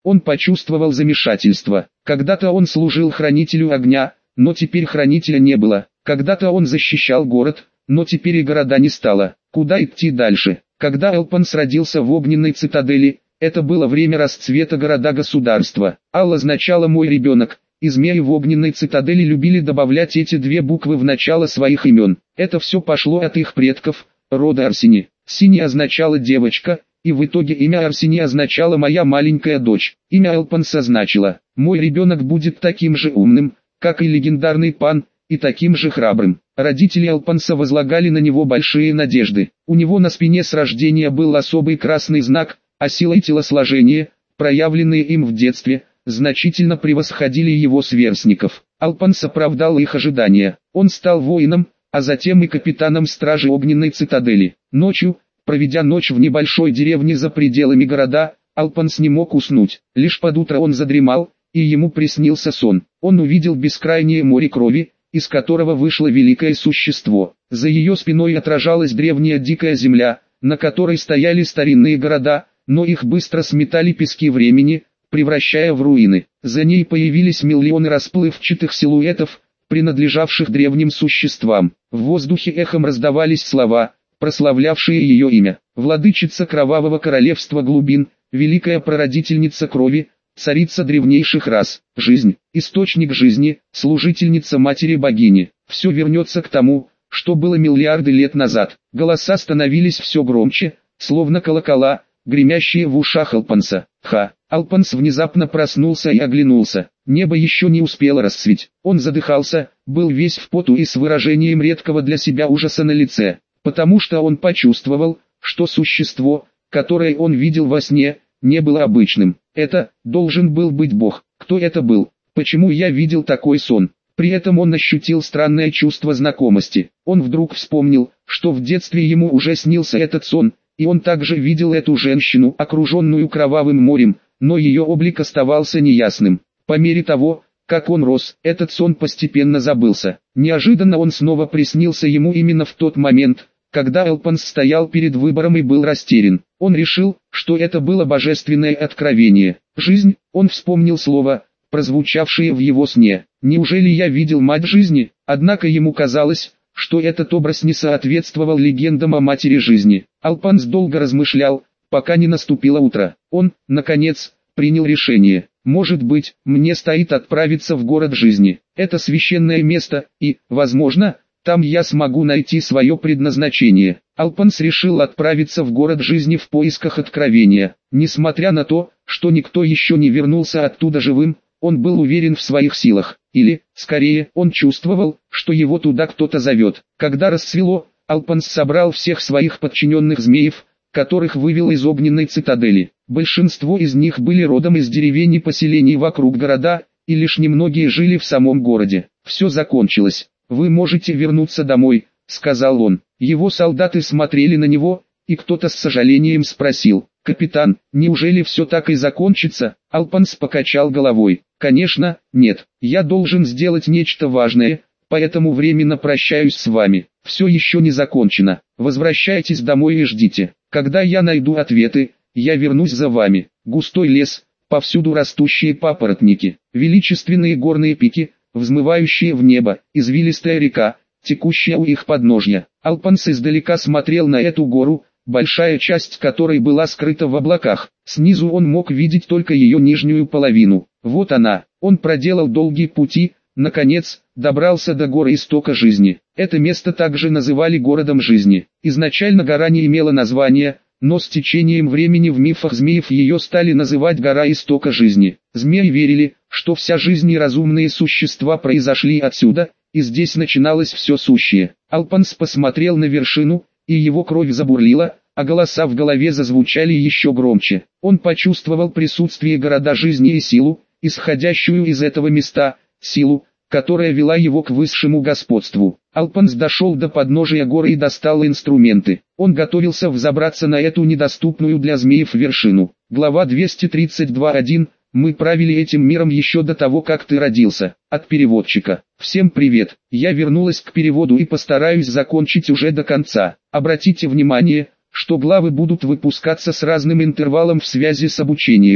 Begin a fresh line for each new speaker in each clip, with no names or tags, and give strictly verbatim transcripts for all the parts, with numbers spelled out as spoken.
Он почувствовал замешательство. Когда-то он служил хранителю огня, но теперь хранителя не было. Когда-то он защищал город, но теперь и города не стало. Куда идти дальше? Когда Элпанс родился в огненной цитадели, это было время расцвета города-государства. Ал означало «мой ребенок», и змеи в огненной цитадели любили добавлять эти две буквы в начало своих имен. Это все пошло от их предков, рода Арсени. Синий означало «девочка», и в итоге имя Арсени означало «моя маленькая дочь». Имя Элпанса значило «мой ребенок будет таким же умным, как и легендарный пан, и таким же храбрым». Родители Элпанса возлагали на него большие надежды. У него на спине с рождения был особый красный знак, а сила и телосложение, проявленные им в детстве, значительно превосходили его сверстников. Элпанс оправдал их ожидания. Он стал воином, а затем и капитаном стражи огненной цитадели. Ночью, проведя ночь в небольшой деревне за пределами города, Элпанс не мог уснуть. Лишь под утро он задремал, и ему приснился сон. Он увидел бескрайнее море крови, из которого вышло великое существо. За ее спиной отражалась древняя дикая земля, на которой стояли старинные города, но их быстро сметали пески времени, превращая в руины. За ней появились миллионы расплывчатых силуэтов, принадлежавших древним существам. В воздухе эхом раздавались слова, прославлявшие ее имя. Владычица кровавого королевства глубин, великая прародительница крови, царица древнейших рас, жизнь, источник жизни, служительница матери богини. Все вернется к тому, что было миллиарды лет назад. Голоса становились все громче, словно колокола, гремящие в ушах Элпанса. Ха! Элпанс внезапно проснулся и оглянулся. Небо еще не успело расцветь. Он задыхался, был весь в поту и с выражением редкого для себя ужаса на лице, потому что он почувствовал, что существо, которое он видел во сне, не было обычным. Это должен был быть Бог. Кто это был? Почему я видел такой сон? При этом он ощутил странное чувство знакомости. Он вдруг вспомнил, что в детстве ему уже снился этот сон, и он также видел эту женщину, окруженную кровавым морем, но ее облик оставался неясным. По мере того, как он рос, этот сон постепенно забылся. Неожиданно он снова приснился ему именно в тот момент, когда Элпанс стоял перед выбором и был растерян. Он решил, что это было божественное откровение. «Жизнь», он вспомнил слово, прозвучавшее в его сне. «Неужели я видел мать жизни?» Однако ему казалось, что этот образ не соответствовал легендам о матери жизни. Элпанс долго размышлял, пока не наступило утро. Он, наконец, принял решение. «Может быть, мне стоит отправиться в город жизни. Это священное место, и, возможно, там я смогу найти свое предназначение». Элпанс решил отправиться в город жизни в поисках откровения. Несмотря на то, что никто еще не вернулся оттуда живым, он был уверен в своих силах. Или, скорее, он чувствовал, что его туда кто-то зовет. Когда рассвело, Элпанс собрал всех своих подчиненных змеев, которых вывел из огненной цитадели. Большинство из них были родом из деревень и поселений вокруг города, и лишь немногие жили в самом городе. Все закончилось. «Вы можете вернуться домой», — сказал он. Его солдаты смотрели на него, и кто-то с сожалением спросил: «Капитан, неужели все так и закончится?» Элпанс покачал головой. «Конечно, нет. Я должен сделать нечто важное, поэтому временно прощаюсь с вами. Все еще не закончено. Возвращайтесь домой и ждите. Когда я найду ответы, я вернусь за вами». Густой лес, повсюду растущие папоротники, величественные горные пики, взмывающие в небо, извилистая река, текущая у их подножья. Элпанс издалека смотрел на эту гору, большая часть которой была скрыта в облаках. Снизу он мог видеть только ее нижнюю половину. Вот она. Он проделал долгие пути, наконец, добрался до горы истока жизни. Это место также называли городом жизни. Изначально гора не имела названия, но с течением времени в мифах змеев ее стали называть гора истока жизни. Змеи верили, что вся жизнь и разумные существа произошли отсюда, и здесь начиналось все сущее. Элпанс посмотрел на вершину, и его кровь забурлила, а голоса в голове зазвучали еще громче. Он почувствовал присутствие города жизни и силу, исходящую из этого места, силу, которая вела его к высшему господству. Элпанс дошел до подножия горы и достал инструменты. Он готовился взобраться на эту недоступную для змеев вершину. Глава двести тридцать два точка один. Мы правили этим миром еще до того, как ты родился. От переводчика. Всем привет. Я вернулась к переводу и постараюсь закончить уже до конца. Обратите внимание, что главы будут выпускаться с разным интервалом в связи с обучением.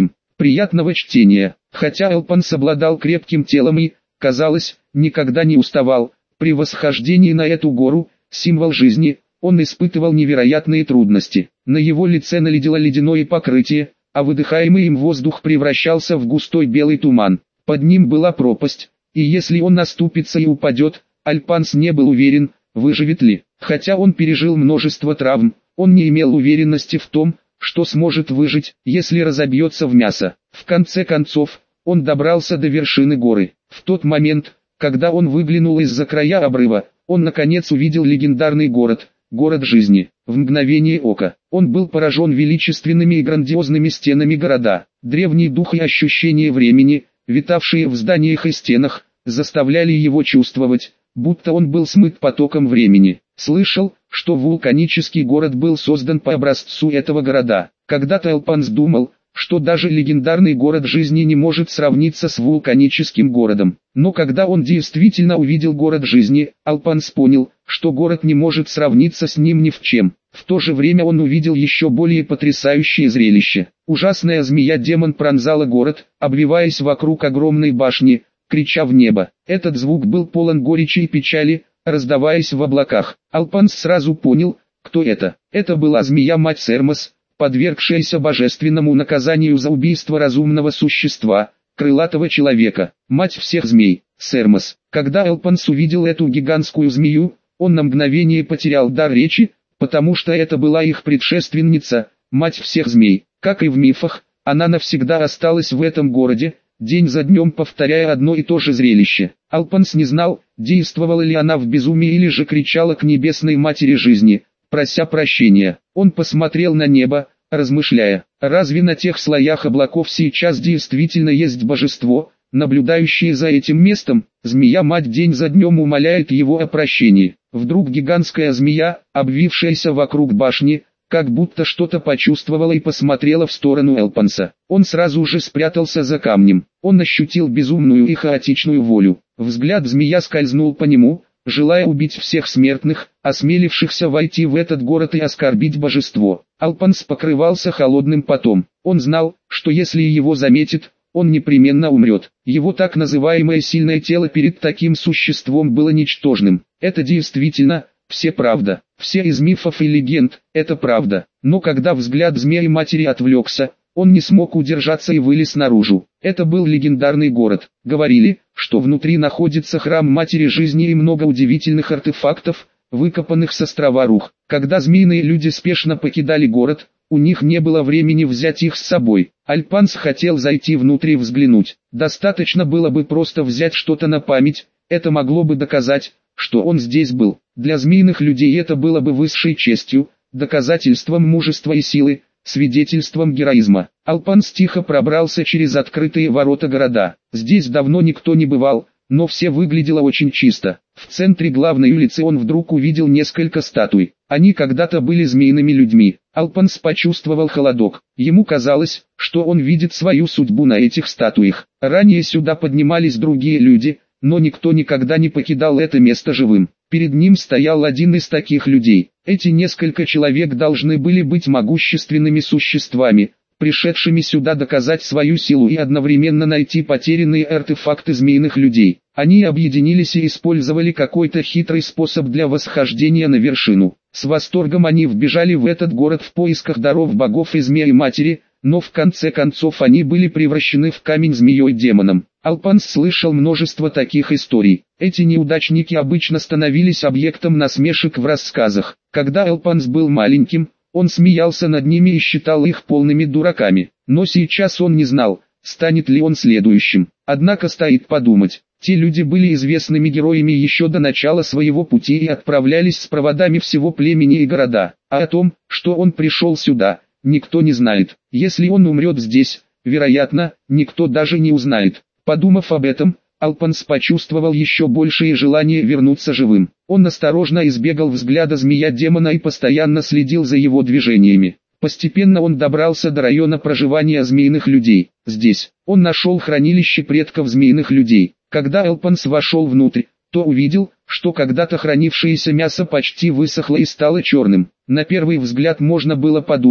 Приятного чтения. Хотя Элпанс обладал крепким телом и, казалось, никогда не уставал, при восхождении на эту гору, символ жизни, он испытывал невероятные трудности. На его лице налетело ледяное покрытие, а выдыхаемый им воздух превращался в густой белый туман. Под ним была пропасть, и если он наступится и упадет, Альпанс не был уверен, выживет ли. Хотя он пережил множество травм, он не имел уверенности в том, что сможет выжить, если разобьется в мясо. В конце концов, он добрался до вершины горы. В тот момент, когда он выглянул из-за края обрыва, он наконец увидел легендарный город, город жизни. В мгновение ока, он был поражен величественными и грандиозными стенами города. Древний дух и ощущение времени, витавшие в зданиях и стенах, заставляли его чувствовать, будто он был смыт потоком времени. Слышал, что вулканический город был создан по образцу этого города. Когда-то Элпанс думал, что даже легендарный город жизни не может сравниться с вулканическим городом. Но когда он действительно увидел город жизни, Альпанс понял, что город не может сравниться с ним ни в чем. В то же время он увидел еще более потрясающее зрелище. Ужасная змея-демон пронзала город, обвиваясь вокруг огромной башни, крича в небо. Этот звук был полон горечи и печали, раздаваясь в облаках. Альпанс сразу понял, кто это. Это была змея-мать Сермос, подвергшаяся божественному наказанию за убийство разумного существа, крылатого человека, мать всех змей, Сермос. Когда Элпанс увидел эту гигантскую змею, он на мгновение потерял дар речи, потому что это была их предшественница, мать всех змей. Как и в мифах, она навсегда осталась в этом городе, день за днем повторяя одно и то же зрелище. Альпанс не знал, действовала ли она в безумии или же кричала к небесной матери жизни, прося прощения. Он посмотрел на небо, размышляя, разве на тех слоях облаков сейчас действительно есть божество, наблюдающее за этим местом? Змея-мать день за днем умоляет его о прощении. Вдруг гигантская змея, обвившаяся вокруг башни, как будто что-то почувствовала и посмотрела в сторону Элпанса. Он сразу же спрятался за камнем. Он ощутил безумную и хаотичную волю. Взгляд змея скользнул по нему, желая убить всех смертных, осмелившихся войти в этот город и оскорбить божество. Альпанс покрывался холодным потом. Он знал, что если его заметит, он непременно умрет. Его так называемое сильное тело перед таким существом было ничтожным. Это действительно, все правда. Все из мифов и легенд, это правда. Но когда взгляд змеи-матери отвлекся, он не смог удержаться и вылез наружу. Это был легендарный город. Говорили, что внутри находится храм матери жизни и много удивительных артефактов, выкопанных с острова Рух. Когда змеиные люди спешно покидали город, у них не было времени взять их с собой. Альпанс хотел зайти внутрь и взглянуть. Достаточно было бы просто взять что-то на память, это могло бы доказать, что он здесь был. Для змеиных людей это было бы высшей честью, доказательством мужества и силы, свидетельством героизма. Альпанс тихо пробрался через открытые ворота города. Здесь давно никто не бывал, но все выглядело очень чисто. В центре главной улицы он вдруг увидел несколько статуй. Они когда-то были змеиными людьми. Альпанс почувствовал холодок. Ему казалось, что он видит свою судьбу на этих статуях. Ранее сюда поднимались другие люди, но никто никогда не покидал это место живым. Перед ним стоял один из таких людей. Эти несколько человек должны были быть могущественными существами, пришедшими сюда доказать свою силу и одновременно найти потерянные артефакты змеиных людей. Они объединились и использовали какой-то хитрый способ для восхождения на вершину. С восторгом они вбежали в этот город в поисках даров богов и змеи-матери, но в конце концов они были превращены в камень змеей-демоном. Альпанс слышал множество таких историй. Эти неудачники обычно становились объектом насмешек в рассказах. Когда Альпанс был маленьким, он смеялся над ними и считал их полными дураками. Но сейчас он не знал, станет ли он следующим. Однако стоит подумать, те люди были известными героями еще до начала своего пути и отправлялись с проводами всего племени и города. А о том, что он пришел сюда, никто не знает. Если он умрет здесь, вероятно, никто даже не узнает. Подумав об этом, Альпанс почувствовал еще большее желание вернуться живым. Он осторожно избегал взгляда змея-демона и постоянно следил за его движениями. Постепенно он добрался до района проживания змеиных людей. Здесь он нашел хранилище предков змеиных людей. Когда Альпанс вошел внутрь, то увидел, что когда-то хранившееся мясо почти высохло и стало черным. На первый взгляд можно было подумать,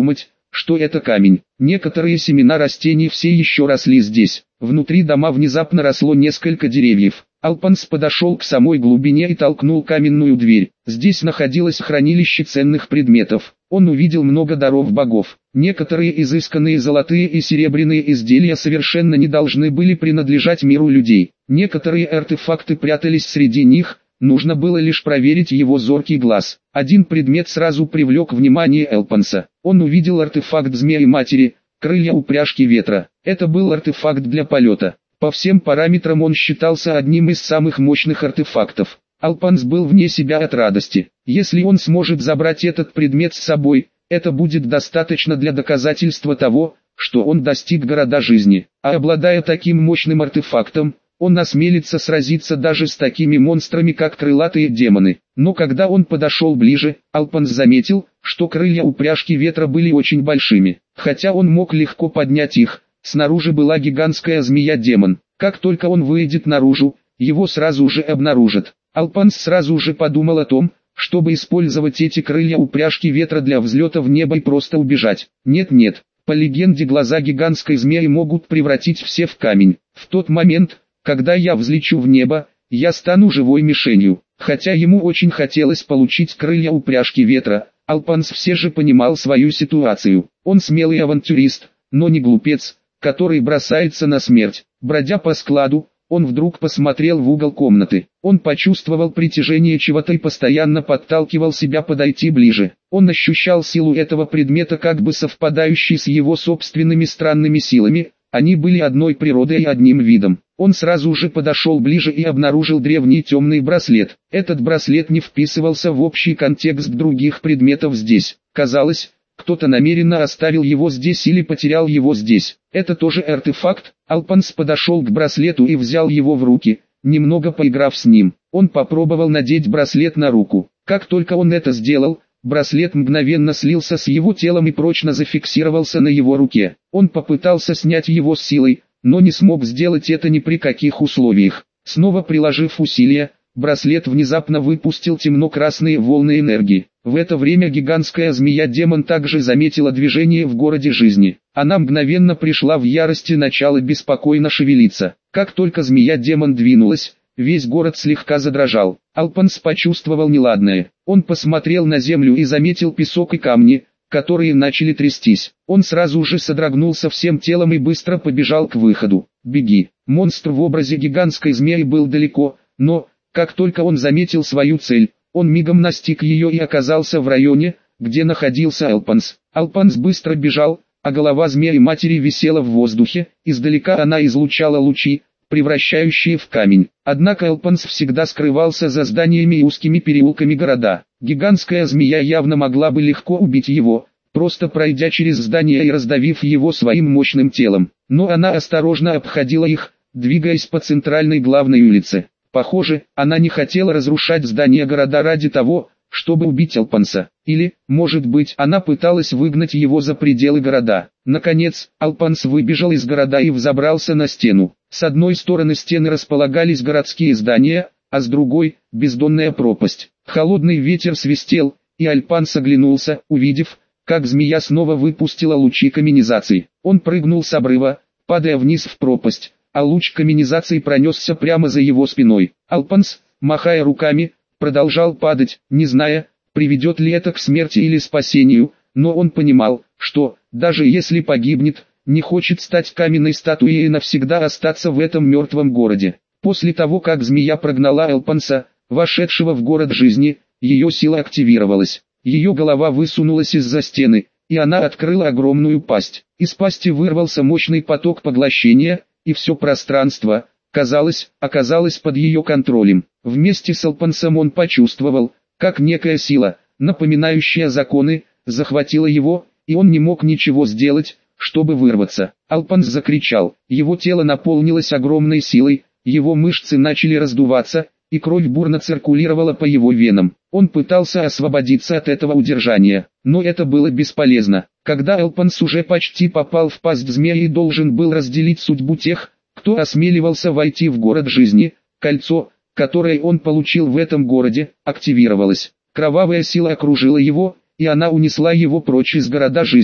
что это камень. Некоторые семена растений все еще росли здесь. Внутри дома внезапно росло несколько деревьев. Алпанс подошел к самой глубине и толкнул каменную дверь. Здесь находилось хранилище ценных предметов. Он увидел много даров богов. Некоторые изысканные золотые и серебряные изделия совершенно не должны были принадлежать миру людей. Некоторые артефакты прятались среди них, нужно было лишь проверить его зоркий глаз. Один предмет сразу привлек внимание Алпанса. Он увидел артефакт Змеи-Матери, крылья упряжки ветра. Это был артефакт для полета. По всем параметрам он считался одним из самых мощных артефактов. Алпанс был вне себя от радости. Если он сможет забрать этот предмет с собой, это будет достаточно для доказательства того, что он достиг города жизни. А обладая таким мощным артефактом, он осмелится сразиться даже с такими монстрами, как крылатые демоны. Но когда он подошел ближе, Алпанс заметил, что крылья упряжки ветра были очень большими. Хотя он мог легко поднять их, снаружи была гигантская змея-демон. Как только он выйдет наружу, его сразу же обнаружат. Алпанс сразу же подумал о том, чтобы использовать эти крылья упряжки ветра для взлета в небо и просто убежать. Нет-нет, по легенде глаза гигантской змеи могут превратить все в камень. В тот момент, когда я взлечу в небо, я стану живой мишенью. Хотя ему очень хотелось получить крылья упряжки ветра, Алпанс все же понимал свою ситуацию. Он смелый авантюрист, но не глупец, который бросается на смерть. Бродя по складу, он вдруг посмотрел в угол комнаты. Он почувствовал притяжение чего-то и постоянно подталкивал себя подойти ближе. Он ощущал силу этого предмета, как бы совпадающей с его собственными странными силами. Они были одной природой и одним видом. Он сразу же подошел ближе и обнаружил древний темный браслет. Этот браслет не вписывался в общий контекст других предметов здесь. Казалось, кто-то намеренно оставил его здесь или потерял его здесь. Это тоже артефакт. Алпанс подошел к браслету и взял его в руки, немного поиграв с ним. Он попробовал надеть браслет на руку. Как только он это сделал, браслет мгновенно слился с его телом и прочно зафиксировался на его руке. Он попытался снять его с силой, но не смог сделать это ни при каких условиях. Снова приложив усилия, браслет внезапно выпустил темно-красные волны энергии. В это время гигантская змея-демон также заметила движение в городе жизни. Она мгновенно пришла в ярость и начала беспокойно шевелиться. Как только змея-демон двинулась, весь город слегка задрожал. Алпанс почувствовал неладное. Он посмотрел на землю и заметил песок и камни, которые начали трястись. Он сразу же содрогнулся всем телом и быстро побежал к выходу. «Беги!» Монстр в образе гигантской змеи был далеко, но, как только он заметил свою цель, он мигом настиг ее и оказался в районе, где находился Алпанс. Алпанс быстро бежал, а голова змеи-матери висела в воздухе, издалека она излучала лучи, превращающие в камень. Однако Алпанс всегда скрывался за зданиями и узкими переулками города. Гигантская змея явно могла бы легко убить его, просто пройдя через здание и раздавив его своим мощным телом. Но она осторожно обходила их, двигаясь по центральной главной улице. Похоже, она не хотела разрушать здания города ради того, чтобы убить Алпанса. Или, может быть, она пыталась выгнать его за пределы города. Наконец, Алпанс выбежал из города и взобрался на стену. С одной стороны стены располагались городские здания, а с другой – бездонная пропасть. Холодный ветер свистел, и Алпанс оглянулся, увидев, как змея снова выпустила лучи каменизации. Он прыгнул с обрыва, падая вниз в пропасть, а луч каменизации пронесся прямо за его спиной. Алпанс, махая руками, продолжал падать, не зная, приведет ли это к смерти или спасению, но он понимал, что, даже если погибнет, не хочет стать каменной статуей и навсегда остаться в этом мертвом городе. После того, как змея прогнала Алпанса, вошедшего в город жизни, ее сила активировалась. Ее голова высунулась из-за стены, и она открыла огромную пасть. Из пасти вырвался мощный поток поглощения, и все пространство, казалось, оказалось под ее контролем. Вместе с Алпансом он почувствовал, как некая сила, напоминающая законы, захватила его, и он не мог ничего сделать, чтобы вырваться. Алпанс закричал, его тело наполнилось огромной силой, его мышцы начали раздуваться, и кровь бурно циркулировала по его венам. Он пытался освободиться от этого удержания, но это было бесполезно. Когда Алпанс уже почти попал в пасть змеи и должен был разделить судьбу тех, кто осмеливался войти в город жизни, кольцо, которое он получил в этом городе, активировалось. Кровавая сила окружила его, и она унесла его прочь из города жизни,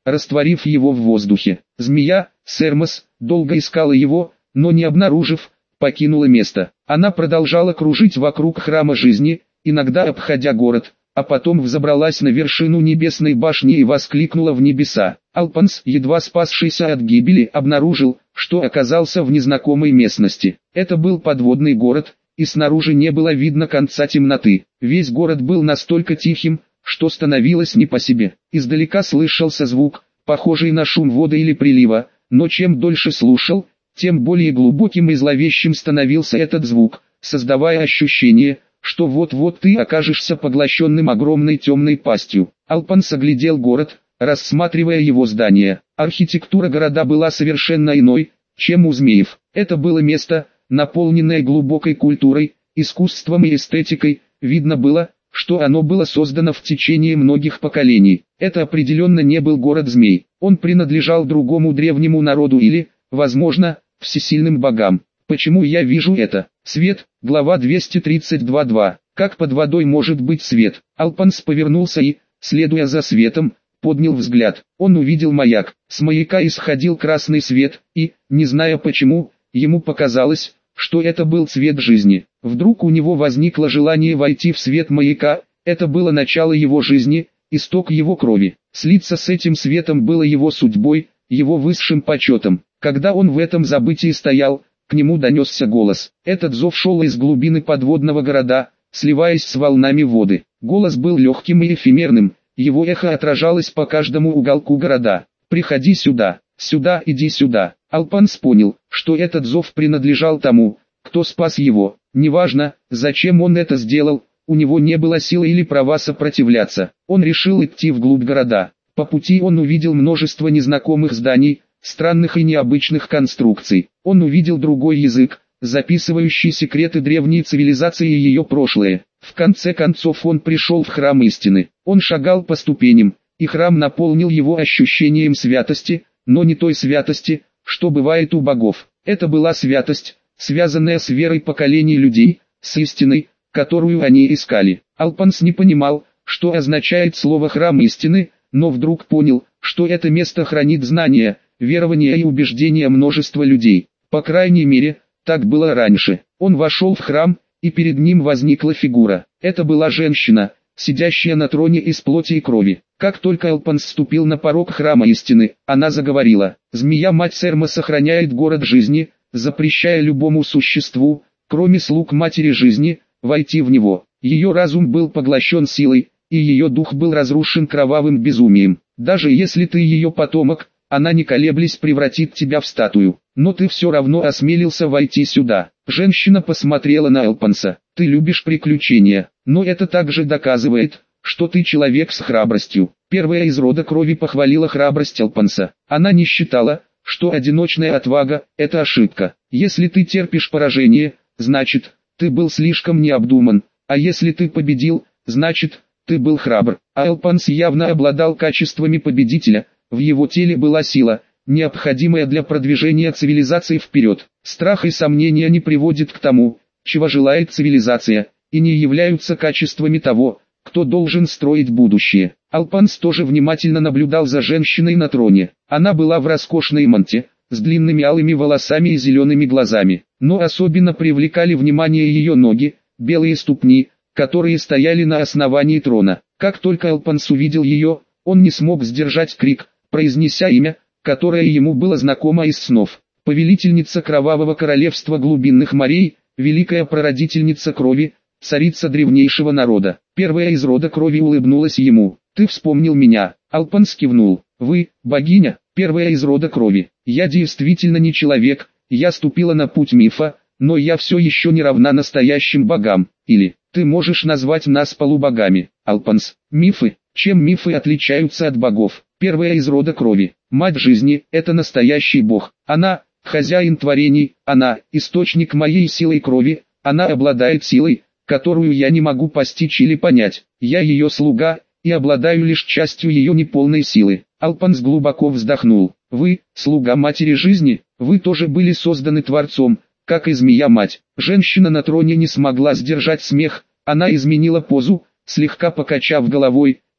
растворив его в воздухе. Змея, Сермос, долго искала его, но не обнаружив, покинула место. Она продолжала кружить вокруг храма жизни, иногда обходя город, а потом взобралась на вершину небесной башни и воскликнула в небеса. Алпанс, едва спасшийся от гибели, обнаружил, что оказался в незнакомой местности. Это был подводный город, и снаружи не было видно конца темноты. Весь город был настолько тихим, что становилось не по себе. Издалека слышался звук, похожий на шум воды или прилива, но чем дольше слушал, тем более глубоким и зловещим становился этот звук, создавая ощущение, что вот-вот ты окажешься поглощенным огромной темной пастью. Алпанс оглядел город, рассматривая его здания. Архитектура города была совершенно иной, чем у змеев. Это было место, наполненное глубокой культурой, искусством и эстетикой. Видно было, что оно было создано в течение многих поколений. Это определенно не был город змей. Он принадлежал другому древнему народу или, возможно, всесильным богам. Почему я вижу это? Свет, глава двести тридцать два точка два. Как под водой может быть свет? Алпанс повернулся и, следуя за светом, поднял взгляд. Он увидел маяк. С маяка исходил красный свет, и, не зная почему, ему показалось, что это был цвет жизни. Вдруг у него возникло желание войти в свет маяка. Это было начало его жизни, исток его крови. Слиться с этим светом было его судьбой, его высшим почетом. Когда он в этом забытии стоял, к нему донесся голос. Этот зов шел из глубины подводного города, сливаясь с волнами воды. Голос был легким и эфемерным, его эхо отражалось по каждому уголку города. «Приходи сюда, сюда, иди сюда». Алпанс понял, что этот зов принадлежал тому, кто спас его. Неважно, зачем он это сделал, у него не было силы или права сопротивляться. Он решил идти вглубь города. По пути он увидел множество незнакомых зданий, странных и необычных конструкций. Он увидел другой язык, записывающий секреты древней цивилизации и ее прошлое. В конце концов он пришел в храм истины. Он шагал по ступеням, и храм наполнил его ощущением святости, но не той святости, что бывает у богов. Это была святость, связанная с верой поколений людей, с истиной, которую они искали. Алпанс не понимал, что означает слово «храм истины», но вдруг понял, что это место хранит знания, верования и убеждения множества людей. По крайней мере, так было раньше. Он вошел в храм, и перед ним возникла фигура. Это была женщина, сидящая на троне из плоти и крови. Как только Алпанс ступил на порог храма истины, она заговорила. «Змея-мать Серма сохраняет город жизни, запрещая любому существу, кроме слуг матери жизни, войти в него. Ее разум был поглощен силой, и ее дух был разрушен кровавым безумием. Даже если ты ее потомок, она не колеблясь превратит тебя в статую. Но ты все равно осмелился войти сюда». Женщина посмотрела на Алпанса. «Ты любишь приключения, но это также доказывает, что ты человек с храбростью». Первая из рода крови похвалила храбрость Алпанса. Она не считала, что одиночная отвага – это ошибка. Если ты терпишь поражение, значит, ты был слишком необдуман, а если ты победил, значит, ты был храбр. А Алпанс явно обладал качествами победителя, в его теле была сила, необходимая для продвижения цивилизации вперед. Страх и сомнения не приводят к тому, чего желает цивилизация, и не являются качествами того, кто должен строить будущее. Алпанс тоже внимательно наблюдал за женщиной на троне. Она была в роскошной манте, с длинными алыми волосами и зелеными глазами, но особенно привлекали внимание ее ноги, белые ступни, которые стояли на основании трона. Как только Алпанс увидел ее, он не смог сдержать крик, произнеся имя, которое ему было знакомо из снов. Повелительница кровавого королевства глубинных морей, великая прародительница крови, царица древнейшего народа. Первая из рода крови улыбнулась ему. «Ты вспомнил меня». Алпанс кивнул. «Вы, богиня, первая из рода крови. Я действительно не человек, я ступила на путь мифа, но я все еще не равна настоящим богам. Или, ты можешь назвать нас полубогами». Алпанс. «Мифы? Чем мифы отличаются от богов?» Первая из рода крови. «Мать жизни – это настоящий бог. Она – хозяин творений, она – источник моей силы крови, она обладает силой, которую я не могу постичь или понять. Я ее слуга, и обладаю лишь частью ее неполной силы». Алпанс глубоко вздохнул. «Вы – слуга матери жизни, вы тоже были созданы Творцом, как и змея-мать». Женщина на троне не смогла сдержать смех, она изменила позу, слегка покачав головой,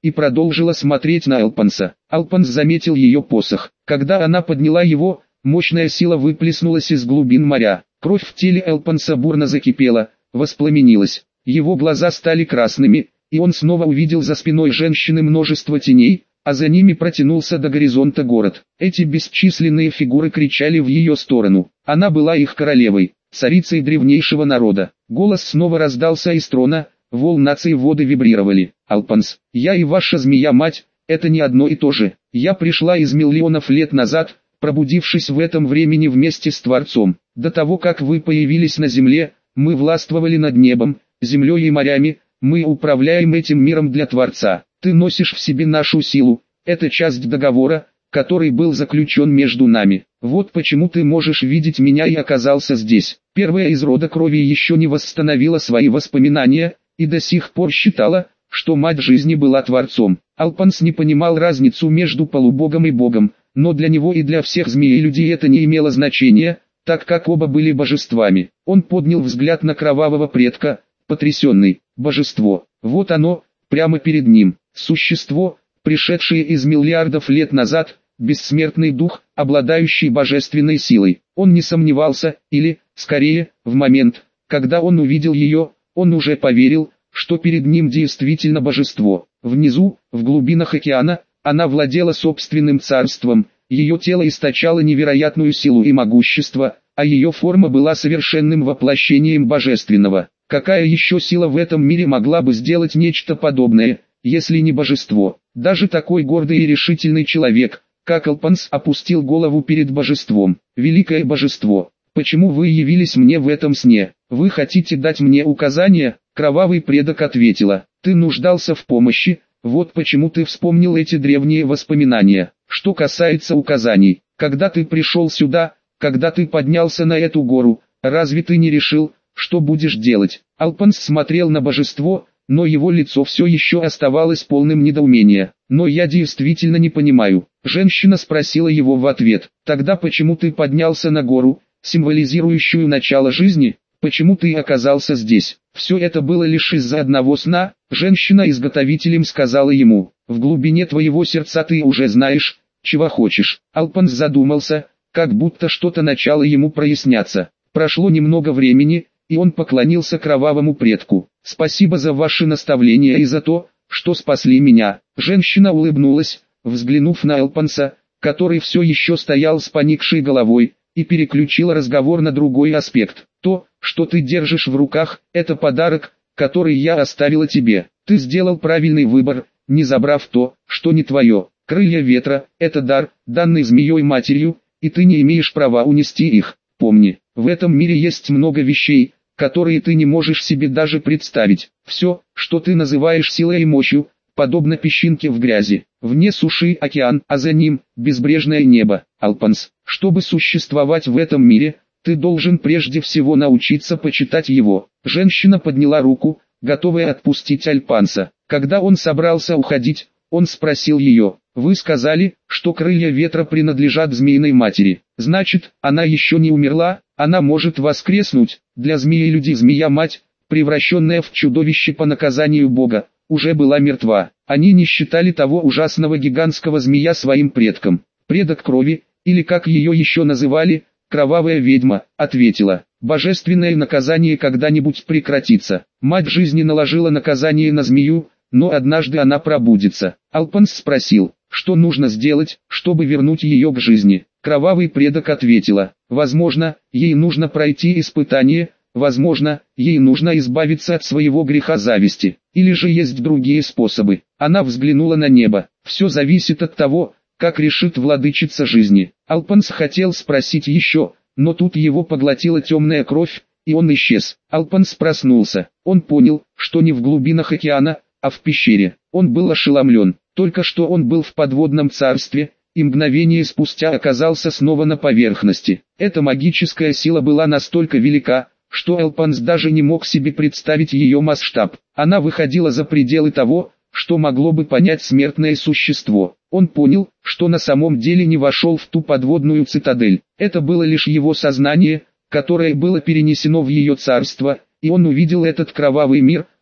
и продолжила смотреть на Алпанса. Алпанс заметил ее посох. Когда она подняла его, мощная сила выплеснулась из глубин моря. Кровь в теле Алпанса бурно закипела, воспламенилась. Его глаза стали красными, и он снова увидел за спиной женщины множество теней, а за ними протянулся до горизонта город. Эти бесчисленные фигуры кричали в ее сторону. Она была их королевой, царицей древнейшего народа. Голос снова раздался из трона, волн нации воды вибрировали. «Алпанс, я и ваша змея-мать, это не одно и то же. Я пришла из миллионов лет назад, пробудившись в этом времени вместе с Творцом. До того, как вы появились на земле, мы властвовали над небом, землей и морями, мы управляем этим миром для Творца. Ты носишь в себе нашу силу, это часть договора, который был заключен между нами. Вот почему ты можешь видеть меня и оказался здесь». Первая из рода крови еще не восстановила свои воспоминания, и до сих пор считала, что мать жизни была Творцом. Алпанс не понимал разницу между полубогом и богом, но для него и для всех змей и людей это не имело значения, так как оба были божествами. Он поднял взгляд на кровавого предка, потрясенный. Божество, вот оно, прямо перед ним. Существо, пришедшее из миллиардов лет назад, бессмертный дух, обладающий божественной силой. Он не сомневался, или, скорее, в момент, когда он увидел ее, он уже поверил, что перед ним действительно божество. Внизу, в глубинах океана, она владела собственным царством, ее тело источало невероятную силу и могущество, а ее форма была совершенным воплощением божественного. Какая еще сила в этом мире могла бы сделать нечто подобное, если не божество? Даже такой гордый и решительный человек, как Алпанс, опустил голову перед божеством. «Великое божество, почему вы явились мне в этом сне? Вы хотите дать мне указания?» Кровавый предок ответила: «Ты нуждался в помощи, вот почему ты вспомнил эти древние воспоминания. Что касается указаний, когда ты пришел сюда, когда ты поднялся на эту гору, разве ты не решил, что будешь делать?» Алпанс смотрел на божество, но его лицо все еще оставалось полным недоумения. «Но я действительно не понимаю», — женщина спросила его в ответ. «Тогда почему ты поднялся на гору, символизирующую начало жизни? Почему ты оказался здесь?» Все это было лишь из-за одного сна, женщина-изготовителем сказала ему. «В глубине твоего сердца ты уже знаешь, чего хочешь». Алпанс задумался, как будто что-то начало ему проясняться. Прошло немного времени, и он поклонился кровавому предку. «Спасибо за ваши наставления и за то, что спасли меня». Женщина улыбнулась, взглянув на Алпанса, который все еще стоял с поникшей головой, и переключила разговор на другой аспект. «То, что ты держишь в руках, это подарок, который я оставила тебе. Ты сделал правильный выбор, не забрав то, что не твое. Крылья ветра – это дар, данный змеей-матерью, и ты не имеешь права унести их. Помни, в этом мире есть много вещей, которые ты не можешь себе даже представить. Все, что ты называешь силой и мощью, подобно песчинке в грязи. Вне суши океан, а за ним – безбрежное небо. Алпанс, чтобы существовать в этом мире, ты должен прежде всего научиться почитать его». Женщина подняла руку, готовая отпустить Алпанса. Когда он собрался уходить, он спросил ее: «Вы сказали, что крылья ветра принадлежат змеиной матери. Значит, она еще не умерла, она может воскреснуть?» Для змеи людей змея-мать, превращенная в чудовище по наказанию Бога, уже была мертва. Они не считали того ужасного гигантского змея своим предком. Предок крови, или как ее еще называли, кровавая ведьма, ответила: «Божественное наказание когда-нибудь прекратится. Мать жизни наложила наказание на змею, но однажды она пробудится». Алпанс спросил, что нужно сделать, чтобы вернуть ее к жизни. Кровавый предок ответила: «Возможно, ей нужно пройти испытание, возможно, ей нужно избавиться от своего греха зависти, или же есть другие способы». Она взглянула на небо. «Все зависит от того, как решит владычица жизни». Алпанс хотел спросить еще, но тут его поглотила темная кровь, и он исчез. Алпанс проснулся. Он понял, что не в глубинах океана, а в пещере. Он был ошеломлен. Только что он был в подводном царстве, и мгновение спустя оказался снова на поверхности. Эта магическая сила была настолько велика, что Алпанс даже не мог себе представить ее масштаб. Она выходила за пределы того, что могло бы понять смертное существо. Он понял, что на самом деле не вошел в ту подводную цитадель. Это было лишь его сознание, которое было перенесено в ее царство, и он увидел этот кровавый мир,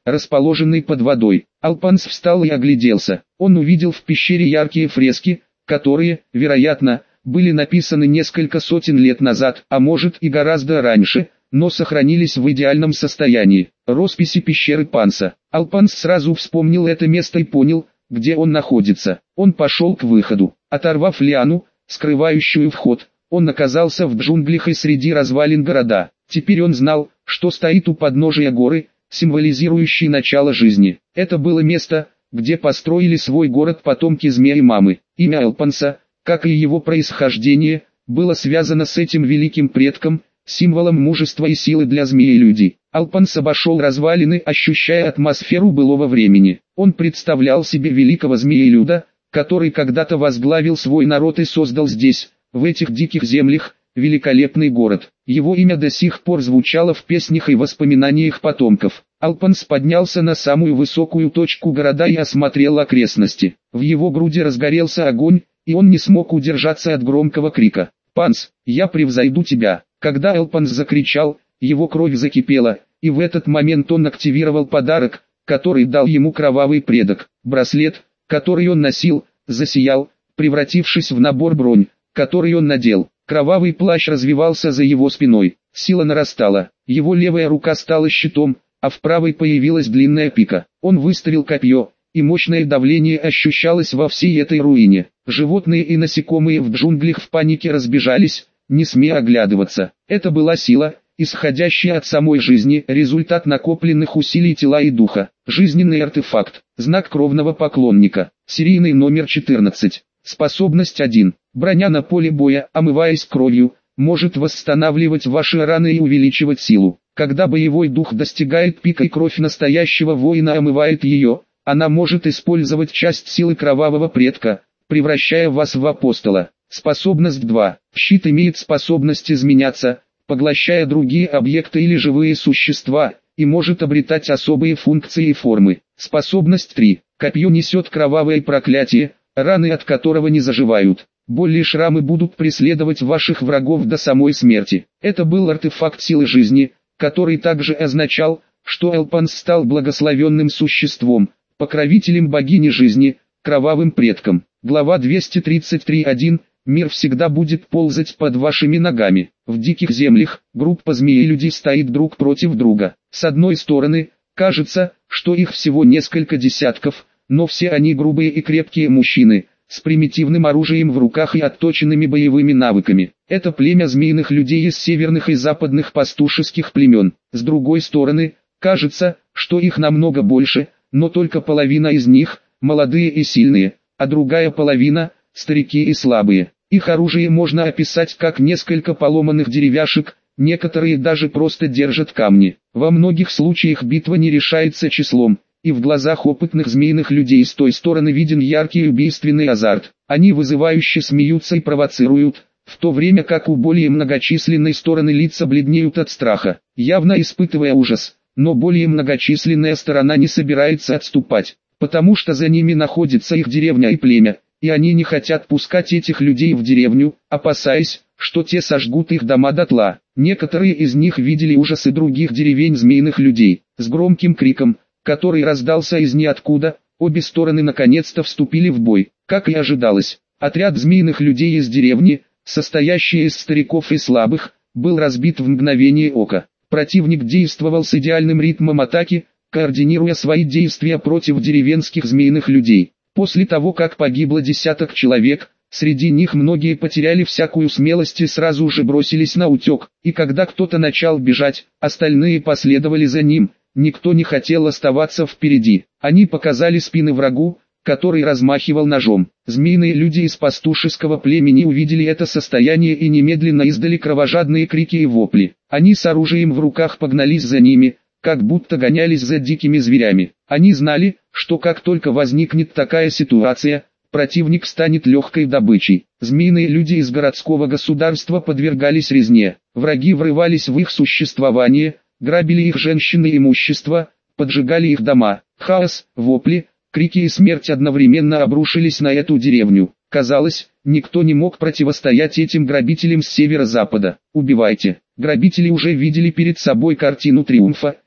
расположенный под водой. Алпанс встал и огляделся. Он увидел в пещере яркие фрески, которые, вероятно, были написаны несколько сотен лет назад, а может и гораздо раньше, но сохранились в идеальном состоянии. Росписи пещеры Панса. Алпанс сразу вспомнил это место и понял, где он находится. Он пошел к выходу. Оторвав лиану, скрывающую вход, он оказался в джунглях и среди развалин города. Теперь он знал, что стоит у подножия горы, символизирующей начало жизни. Это было место, где построили свой город потомки Змеи-Мамы. Имя Алпанса, как и его происхождение, было связано с этим великим предком, символом мужества и силы для змеи-людей. Алпанс обошел развалины, ощущая атмосферу былого времени. Он представлял себе великого змеелюда, который когда-то возглавил свой народ и создал здесь, в этих диких землях, великолепный город. Его имя до сих пор звучало в песнях и воспоминаниях потомков. Алпанс поднялся на самую высокую точку города и осмотрел окрестности. В его груди разгорелся огонь, и он не смог удержаться от громкого крика. «Панс, я превзойду тебя!» Когда Алпанс закричал, его кровь закипела, и в этот момент он активировал подарок, который дал ему кровавый предок. Браслет, который он носил, засиял, превратившись в набор бронь, который он надел. Кровавый плащ развивался за его спиной, сила нарастала, его левая рука стала щитом, а в правой появилась длинная пика. Он выставил копье, и мощное давление ощущалось во всей этой руине. Животные и насекомые в джунглях в панике разбежались, не смея оглядываться. Это была сила, исходящая от самой жизни, результат накопленных усилий тела и духа. Жизненный артефакт, знак кровного поклонника, серийный номер четырнадцать. Способность один. Броня на поле боя, омываясь кровью, может восстанавливать ваши раны и увеличивать силу. Когда боевой дух достигает пика и кровь настоящего воина омывает ее, она может использовать часть силы кровавого предка, превращая вас в апостола. Способность два. Щит имеет способность изменяться, поглощая другие объекты или живые существа, и может обретать особые функции и формы. Способность три. Копье несет кровавое проклятие, раны от которого не заживают. Боль и шрамы будут преследовать ваших врагов до самой смерти. Это был артефакт силы жизни, который также означал, что Алпанс стал благословенным существом, покровителем богини жизни, кровавым предком. Глава двести тридцать три точка один. Мир всегда будет ползать под вашими ногами. В диких землях, группа змеи-людей стоит друг против друга. С одной стороны, кажется, что их всего несколько десятков, но все они грубые и крепкие мужчины, с примитивным оружием в руках и отточенными боевыми навыками. Это племя змеиных людей из северных и западных пастушеских племен. С другой стороны, кажется, что их намного больше, но только половина из них – молодые и сильные, а другая половина – старики и слабые. Их оружие можно описать как несколько поломанных деревяшек, некоторые даже просто держат камни. Во многих случаях битва не решается числом, и в глазах опытных змеиных людей с той стороны виден яркий убийственный азарт. Они вызывающе смеются и провоцируют, в то время как у более многочисленной стороны лица бледнеют от страха, явно испытывая ужас, но более многочисленная сторона не собирается отступать, потому что за ними находится их деревня и племя, и они не хотят пускать этих людей в деревню, опасаясь, что те сожгут их дома дотла. Некоторые из них видели ужасы других деревень змеиных людей. С громким криком, который раздался из ниоткуда, обе стороны наконец-то вступили в бой. Как и ожидалось, отряд змеиных людей из деревни, состоящий из стариков и слабых, был разбит в мгновение ока. Противник действовал с идеальным ритмом атаки, координируя свои действия против деревенских змеиных людей. После того, как погибло десяток человек, среди них многие потеряли всякую смелость и сразу же бросились на утек, и когда кто-то начал бежать, остальные последовали за ним. Никто не хотел оставаться впереди. Они показали спины врагу, который размахивал ножом. Змеиные люди из пастушеского племени увидели это состояние и немедленно издали кровожадные крики и вопли. Они с оружием в руках погнались за ними, как будто гонялись за дикими зверями. Они знали, что как только возникнет такая ситуация, противник станет легкой добычей. Змеиные люди из городского государства подвергались резне. Враги врывались в их существование, грабили их женщин и имущество, поджигали их дома. Хаос, вопли, крики и смерть одновременно обрушились на эту деревню. Казалось, никто не мог противостоять этим грабителям с северо-запада. Убивайте. Грабители уже видели перед собой картину триумфа,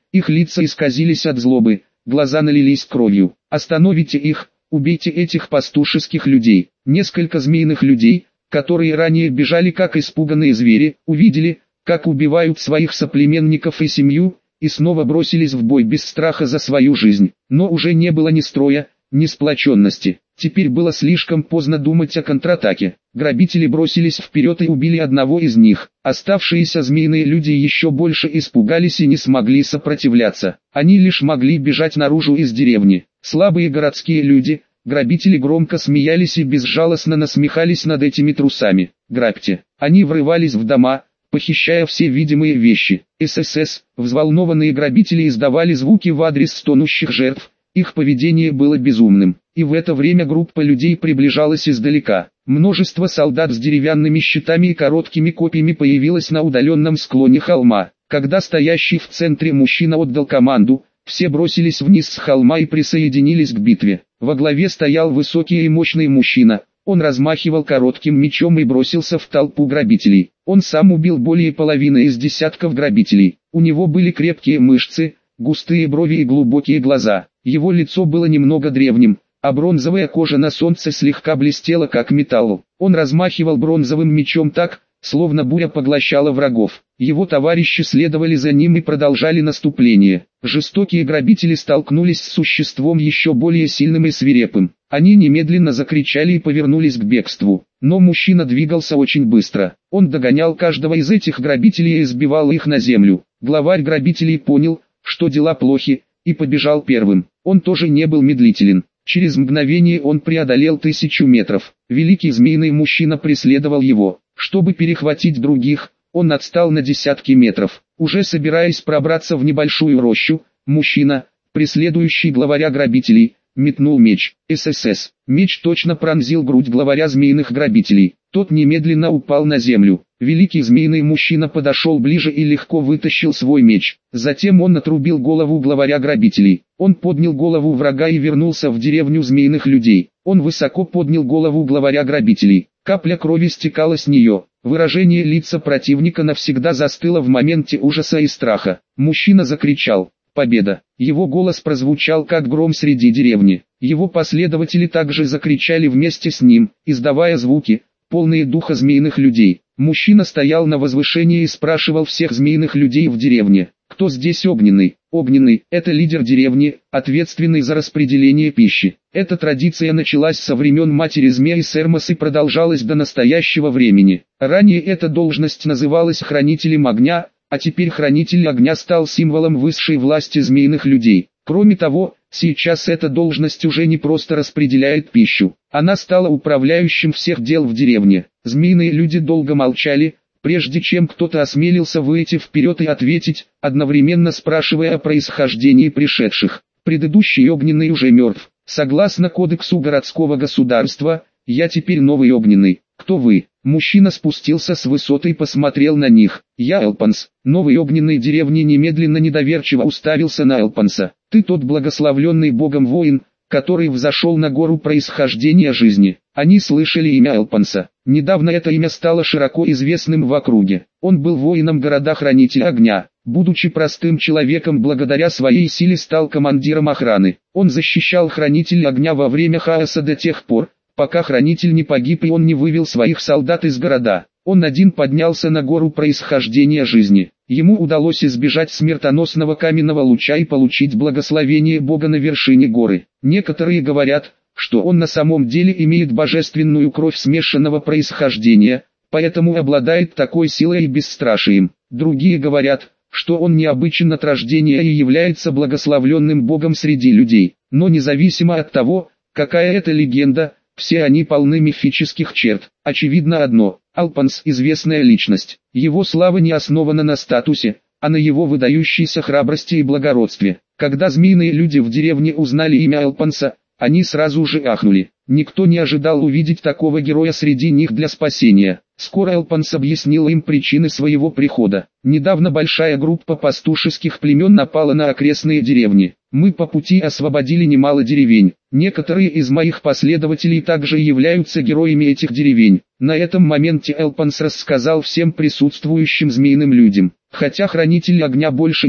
их лица исказились от злобы, глаза налились кровью. «Остановите их, убейте этих пастушеских людей». Несколько змеиных людей, которые ранее бежали как испуганные звери, увидели, как убивают своих соплеменников и семью, и снова бросились в бой без страха за свою жизнь. Но уже не было ни строя, ни сплоченности. Теперь было слишком поздно думать о контратаке. Грабители бросились вперед и убили одного из них. Оставшиеся змеиные люди еще больше испугались и не смогли сопротивляться. Они лишь могли бежать наружу из деревни. Слабые городские люди, грабители громко смеялись и безжалостно насмехались над этими трусами. «Грабьте!» Они врывались в дома, похищая все видимые вещи. ССС, взволнованные грабители издавали звуки в адрес стонущих жертв. Их поведение было безумным, и в это время группа людей приближалась издалека. Множество солдат с деревянными щитами и короткими копьями появилось на удаленном склоне холма. Когда стоящий в центре мужчина отдал команду, все бросились вниз с холма и присоединились к битве. Во главе стоял высокий и мощный мужчина. Он размахивал коротким мечом и бросился в толпу грабителей. Он сам убил более половины из десятков грабителей. У него были крепкие мышцы, густые брови и глубокие глаза. Его лицо было немного древним, а бронзовая кожа на солнце слегка блестела как металл. Он размахивал бронзовым мечом так, словно буря поглощала врагов. Его товарищи следовали за ним и продолжали наступление. Жестокие грабители столкнулись с существом еще более сильным и свирепым. Они немедленно закричали и повернулись к бегству. Но мужчина двигался очень быстро. Он догонял каждого из этих грабителей и сбивал их на землю. Главарь грабителей понял, что дела плохи, и побежал первым. Он тоже не был медлителен. Через мгновение он преодолел тысячу метров. Великий змеиный мужчина преследовал его. Чтобы перехватить других, он отстал на десятки метров. Уже собираясь пробраться в небольшую рощу, мужчина, преследующий главаря грабителей, метнул меч. ССС. Меч точно пронзил грудь главаря змеиных грабителей. Тот немедленно упал на землю. Великий змеиный мужчина подошел ближе и легко вытащил свой меч. Затем он отрубил голову главаря грабителей. Он поднял голову врага и вернулся в деревню змеиных людей. Он высоко поднял голову главаря грабителей. Капля крови стекала с нее. Выражение лица противника навсегда застыло в моменте ужаса и страха. Мужчина закричал: «Победа!» Его голос прозвучал как гром среди деревни. Его последователи также закричали вместе с ним, издавая звуки, полные духа змеиных людей. Мужчина стоял на возвышении и спрашивал всех змеиных людей в деревне: «Кто здесь огненный?» Огненный – это лидер деревни, ответственный за распределение пищи. Эта традиция началась со времен матери змеи Сермос и продолжалась до настоящего времени. Ранее эта должность называлась хранителем огня, а теперь хранитель огня стал символом высшей власти змеиных людей. Кроме того, сейчас эта должность уже не просто распределяет пищу, она стала управляющим всех дел в деревне. Змеиные люди долго молчали, прежде чем кто-то осмелился выйти вперед и ответить, одновременно спрашивая о происхождении пришедших. Предыдущий огненный уже мертв. Согласно кодексу городского государства, я теперь новый огненный. Кто вы? Мужчина спустился с высоты и посмотрел на них. Я Элпанс. Новый огненный деревни немедленно недоверчиво уставился на Элпанса. Ты тот благословленный Богом воин, который взошел на гору происхождения жизни. Они слышали имя Элпанса. Недавно это имя стало широко известным в округе. Он был воином города-хранителя огня. Будучи простым человеком, благодаря своей силе стал командиром охраны. Он защищал хранителя огня во время хаоса до тех пор, пока хранитель не погиб и он не вывел своих солдат из города. Он один поднялся на гору происхождения жизни. Ему удалось избежать смертоносного каменного луча и получить благословение Бога на вершине горы. Некоторые говорят, что он на самом деле имеет божественную кровь смешанного происхождения, поэтому обладает такой силой и бесстрашием. Другие говорят, что он необычен от рождения и является благословленным Богом среди людей. Но независимо от того, какая это легенда, все они полны мифических черт. Очевидно одно: Элпанс – известная личность. Его слава не основана на статусе, а на его выдающейся храбрости и благородстве. Когда змеиные люди в деревне узнали имя Элпанса, они сразу же ахнули. Никто не ожидал увидеть такого героя среди них для спасения. Скоро Элпанс объяснил им причины своего прихода. Недавно большая группа пастушеских племен напала на окрестные деревни. Мы по пути освободили немало деревень. Некоторые из моих последователей также являются героями этих деревень. На этом моменте Элпанс рассказал всем присутствующим змеиным людям. Хотя хранителя огня больше нет,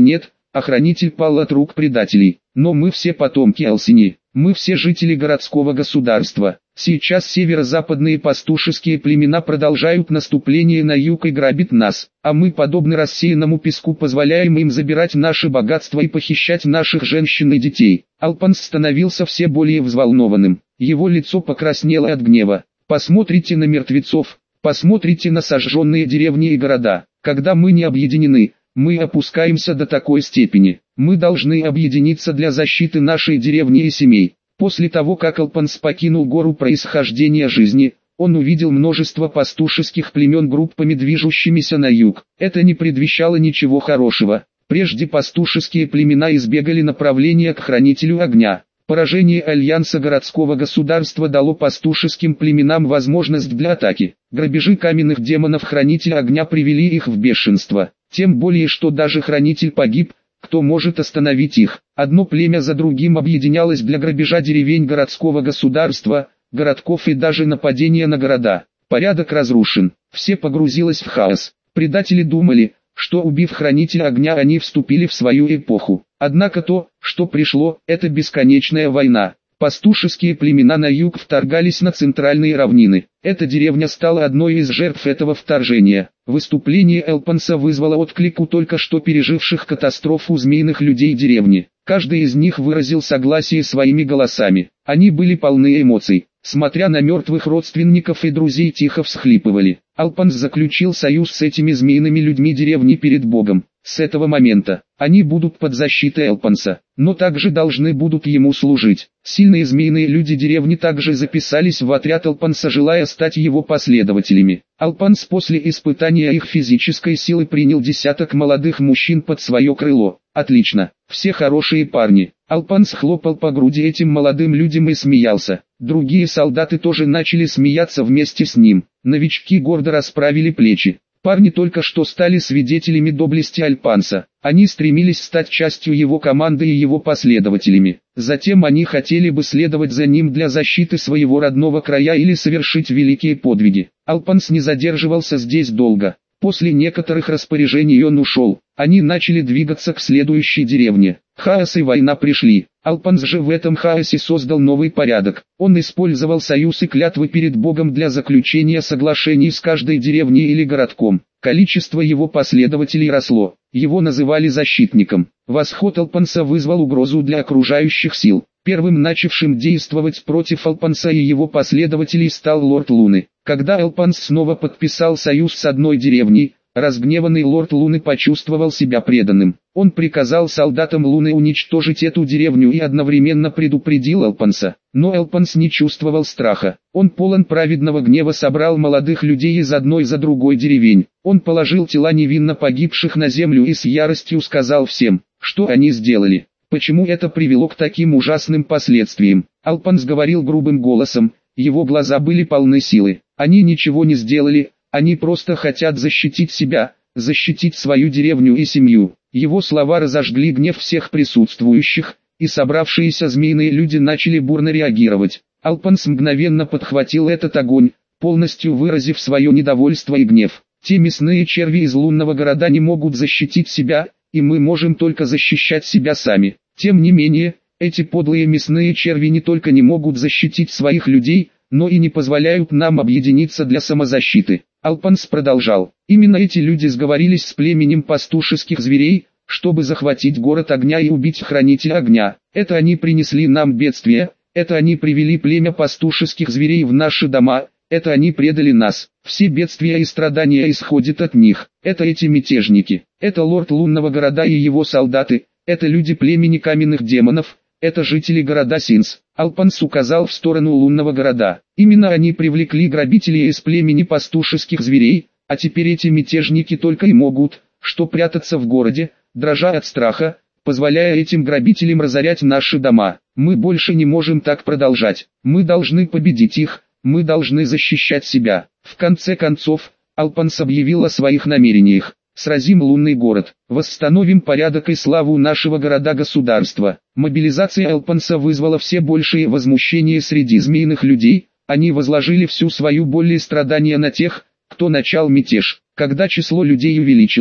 а хранитель пал от рук предателей. Но мы все потомки Алсини, мы все жители городского государства. Сейчас северо-западные пастушеские племена продолжают наступление на юг и грабят нас, а мы, подобно рассеянному песку, позволяем им забирать наши богатства и похищать наших женщин и детей. Алпанс становился все более взволнованным, его лицо покраснело от гнева. Посмотрите на мертвецов, посмотрите на сожженные деревни и города. Когда мы не объединены, мы опускаемся до такой степени. Мы должны объединиться для защиты нашей деревни и семей. После того, как Алпанс покинул гору происхождения жизни, он увидел множество пастушеских племен группами, движущимися на юг. Это не предвещало ничего хорошего. Прежде пастушеские племена избегали направления к хранителю огня. Поражение альянса городского государства дало пастушеским племенам возможность для атаки. Грабежи каменных демонов хранителя огня привели их в бешенство. Тем более, что даже хранитель погиб. Кто может остановить их? Одно племя за другим объединялось для грабежа деревень городского государства, городков и даже нападения на города. Порядок разрушен, все погрузилось в хаос. Предатели думали, что убив хранителя огня, они вступили в свою эпоху. Однако то, что пришло, это бесконечная война. Пастушеские племена на юг вторгались на центральные равнины. Эта деревня стала одной из жертв этого вторжения. Выступление Алпанса вызвало отклик у только что переживших катастрофу змеиных людей деревни. Каждый из них выразил согласие своими голосами. Они были полны эмоций. Смотря на мертвых родственников и друзей, тихо всхлипывали. Алпанс заключил союз с этими змеиными людьми деревни перед Богом. С этого момента они будут под защитой Алпанса, но также должны будут ему служить. Сильные змеиные люди деревни также записались в отряд Алпанса, желая стать его последователями. Алпанс после испытания их физической силы принял десяток молодых мужчин под свое крыло. Отлично, все хорошие парни. Алпанс хлопал по груди этим молодым людям и смеялся. Другие солдаты тоже начали смеяться вместе с ним. Новички гордо расправили плечи. Парни только что стали свидетелями доблести Алпанса. Они стремились стать частью его команды и его последователями. Затем они хотели бы следовать за ним для защиты своего родного края или совершить великие подвиги. Алпанс не задерживался здесь долго. После некоторых распоряжений он ушел. Они начали двигаться к следующей деревне. Хаос и война пришли. Алпанс же в этом хаосе создал новый порядок. Он использовал союз и клятвы перед Богом для заключения соглашений с каждой деревней или городком. Количество его последователей росло. Его называли защитником. Восход Алпанса вызвал угрозу для окружающих сил. Первым начавшим действовать против Алпанса и его последователей стал Лорд Луны. Когда Алпанс снова подписал союз с одной деревней, разгневанный Лорд Луны почувствовал себя преданным. Он приказал солдатам Луны уничтожить эту деревню и одновременно предупредил Алпанса. Но Алпанс не чувствовал страха. Он полон праведного гнева собрал молодых людей из одной за другой деревень. Он положил тела невинно погибших на землю и с яростью сказал всем, что они сделали. Почему это привело к таким ужасным последствиям? Алпанс говорил грубым голосом, его глаза были полны силы. Они ничего не сделали, они просто хотят защитить себя, защитить свою деревню и семью. Его слова разожгли гнев всех присутствующих, и собравшиеся змеиные люди начали бурно реагировать. Алпанс мгновенно подхватил этот огонь, полностью выразив свое недовольство и гнев. Те мясные черви из лунного города не могут защитить себя, и мы можем только защищать себя сами. Тем не менее, эти подлые мясные черви не только не могут защитить своих людей, но и не позволяют нам объединиться для самозащиты. Алпанс продолжал. Именно эти люди сговорились с племенем пастушеских зверей, чтобы захватить город огня и убить хранителя огня. Это они принесли нам бедствие, это они привели племя пастушеских зверей в наши дома, это они предали нас. Все бедствия и страдания исходят от них. Это эти мятежники, это лорд лунного города и его солдаты, это люди племени каменных демонов, это жители города Синс. Алпанс указал в сторону лунного города. Именно они привлекли грабителей из племени пастушеских зверей, а теперь эти мятежники только и могут, что прятаться в городе, дрожа от страха, позволяя этим грабителям разорять наши дома. Мы больше не можем так продолжать. Мы должны победить их, мы должны защищать себя. В конце концов, Алпанс объявил о своих намерениях. Сразим лунный город, восстановим порядок и славу нашего города-государства. Мобилизация Алпанса вызвала все большее возмущение среди змеиных людей, они возложили всю свою боль и страдания на тех, кто начал мятеж. Когда число людей увеличилось,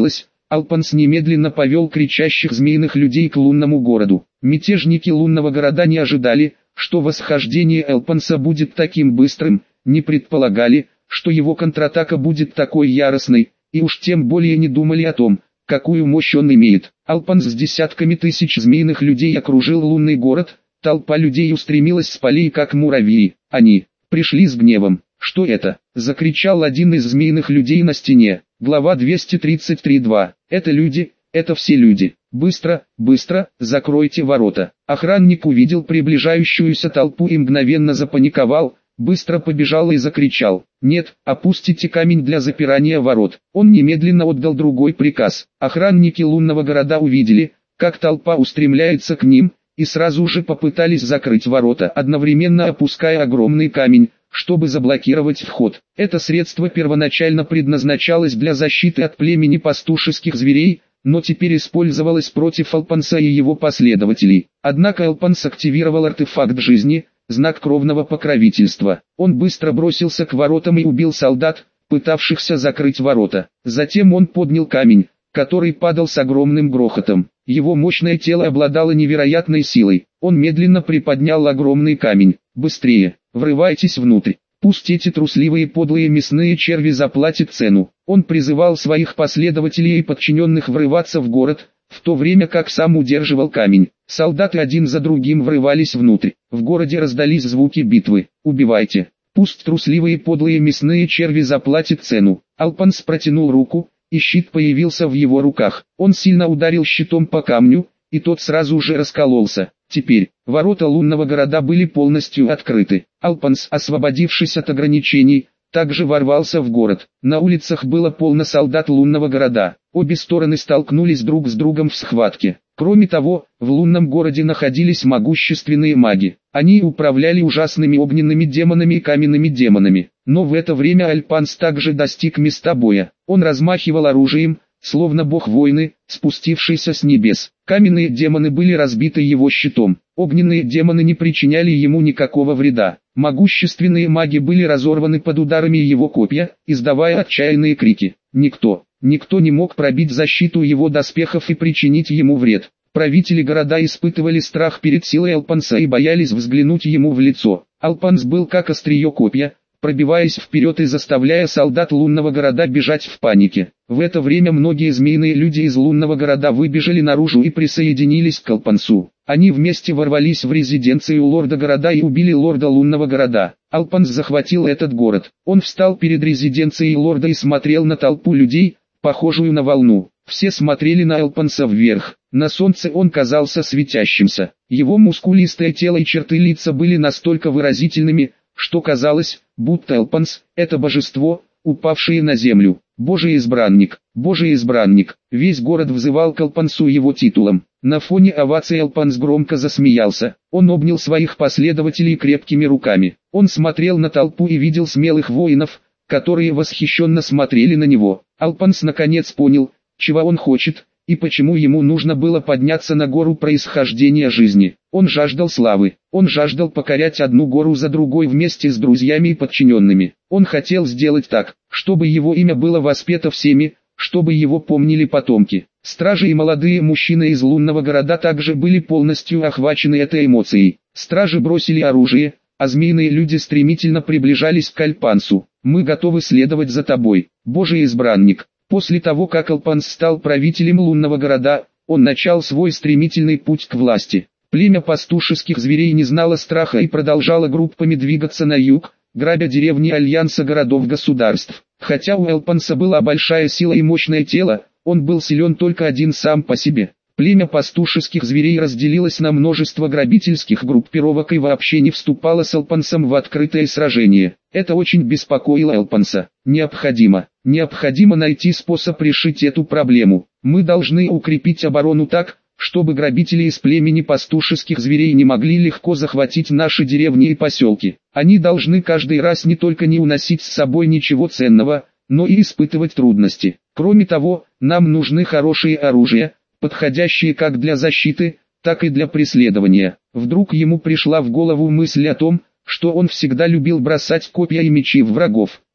Алпанс немедленно повел кричащих змеиных людей к лунному городу. Мятежники лунного города не ожидали, что восхождение Алпанса будет таким быстрым, не предполагали, что его контратака будет такой яростной, и уж тем более не думали о том, какую мощь он имеет. Алпанс с десятками тысяч змеиных людей окружил лунный город, толпа людей устремилась с полей как муравьи. Они пришли с гневом. «Что это?» – закричал один из змеиных людей на стене. Глава двести тридцать три два. «Это люди, это все люди. Быстро, быстро, закройте ворота». Охранник увидел приближающуюся толпу и мгновенно запаниковал, быстро побежал и закричал: «Нет, опустите камень для запирания ворот». Он немедленно отдал другой приказ. Охранники лунного города увидели, как толпа устремляется к ним, и сразу же попытались закрыть ворота, одновременно опуская огромный камень, чтобы заблокировать вход. Это средство первоначально предназначалось для защиты от племени пастушеских зверей, но теперь использовалось против Алпанса и его последователей. Однако Алпанс активировал артефакт жизни, знак кровного покровительства. Он быстро бросился к воротам и убил солдат, пытавшихся закрыть ворота. Затем он поднял камень, который падал с огромным грохотом. Его мощное тело обладало невероятной силой. Он медленно приподнял огромный камень. «Быстрее, врывайтесь внутрь. Пусть эти трусливые подлые мясные черви заплатят цену». Он призывал своих последователей и подчиненных врываться в город, в то время как сам удерживал камень. Солдаты один за другим врывались внутрь. В городе раздались звуки битвы. «Убивайте. Пусть трусливые подлые мясные черви заплатят цену». Алпанс протянул руку, и щит появился в его руках. Он сильно ударил щитом по камню, и тот сразу же раскололся. Теперь, ворота лунного города были полностью открыты. Алпанс, освободившись от ограничений, также ворвался в город. На улицах было полно солдат лунного города. Обе стороны столкнулись друг с другом в схватке. Кроме того, в лунном городе находились могущественные маги. Они управляли ужасными огненными демонами и каменными демонами. Но в это время Алпанс также достиг места боя. Он размахивал оружием, словно бог войны, спустившийся с небес. Каменные демоны были разбиты его щитом. Огненные демоны не причиняли ему никакого вреда. Могущественные маги были разорваны под ударами его копья, издавая отчаянные крики. Никто, никто не мог пробить защиту его доспехов и причинить ему вред. Правители города испытывали страх перед силой Алпанса и боялись взглянуть ему в лицо. Алпанс был как острие копья, пробиваясь вперед и заставляя солдат лунного города бежать в панике. В это время многие змеиные люди из лунного города выбежали наружу и присоединились к Алпансу. Они вместе ворвались в резиденцию лорда города и убили лорда лунного города. Алпанс захватил этот город. Он встал перед резиденцией лорда и смотрел на толпу людей, похожую на волну. Все смотрели на Алпанса вверх. На солнце он казался светящимся. Его мускулистое тело и черты лица были настолько выразительными, что казалось, будто Алпанс – это божество, упавшее на землю. Божий избранник, Божий избранник. Весь город взывал к Алпансу его титулом. На фоне оваций Алпанс громко засмеялся. Он обнял своих последователей крепкими руками. Он смотрел на толпу и видел смелых воинов, которые восхищенно смотрели на него. Алпанс наконец понял, чего он хочет, и почему ему нужно было подняться на гору происхождения жизни. Он жаждал славы, он жаждал покорять одну гору за другой вместе с друзьями и подчиненными. Он хотел сделать так, чтобы его имя было воспето всеми, чтобы его помнили потомки. Стражи и молодые мужчины из лунного города также были полностью охвачены этой эмоцией. Стражи бросили оружие, а змеиные люди стремительно приближались к Алпансу. «Мы готовы следовать за тобой, Божий избранник». После того, как Алпанс стал правителем лунного города, он начал свой стремительный путь к власти. Племя пастушеских зверей не знало страха и продолжало группами двигаться на юг, грабя деревни Альянса городов-государств. Хотя у Алпанса была большая сила и мощное тело, он был силен только один сам по себе. Племя пастушеских зверей разделилось на множество грабительских группировок и вообще не вступало с Алпансом в открытое сражение. Это очень беспокоило Алпанса. Необходимо, необходимо найти способ решить эту проблему. Мы должны укрепить оборону так, чтобы грабители из племени пастушеских зверей не могли легко захватить наши деревни и поселки. Они должны каждый раз не только не уносить с собой ничего ценного, но и испытывать трудности. Кроме того, нам нужны хорошие оружия, подходящие как для защиты, так и для преследования. Вдруг ему пришла в голову мысль о том, что он всегда любил бросать копья и мечи в врагов.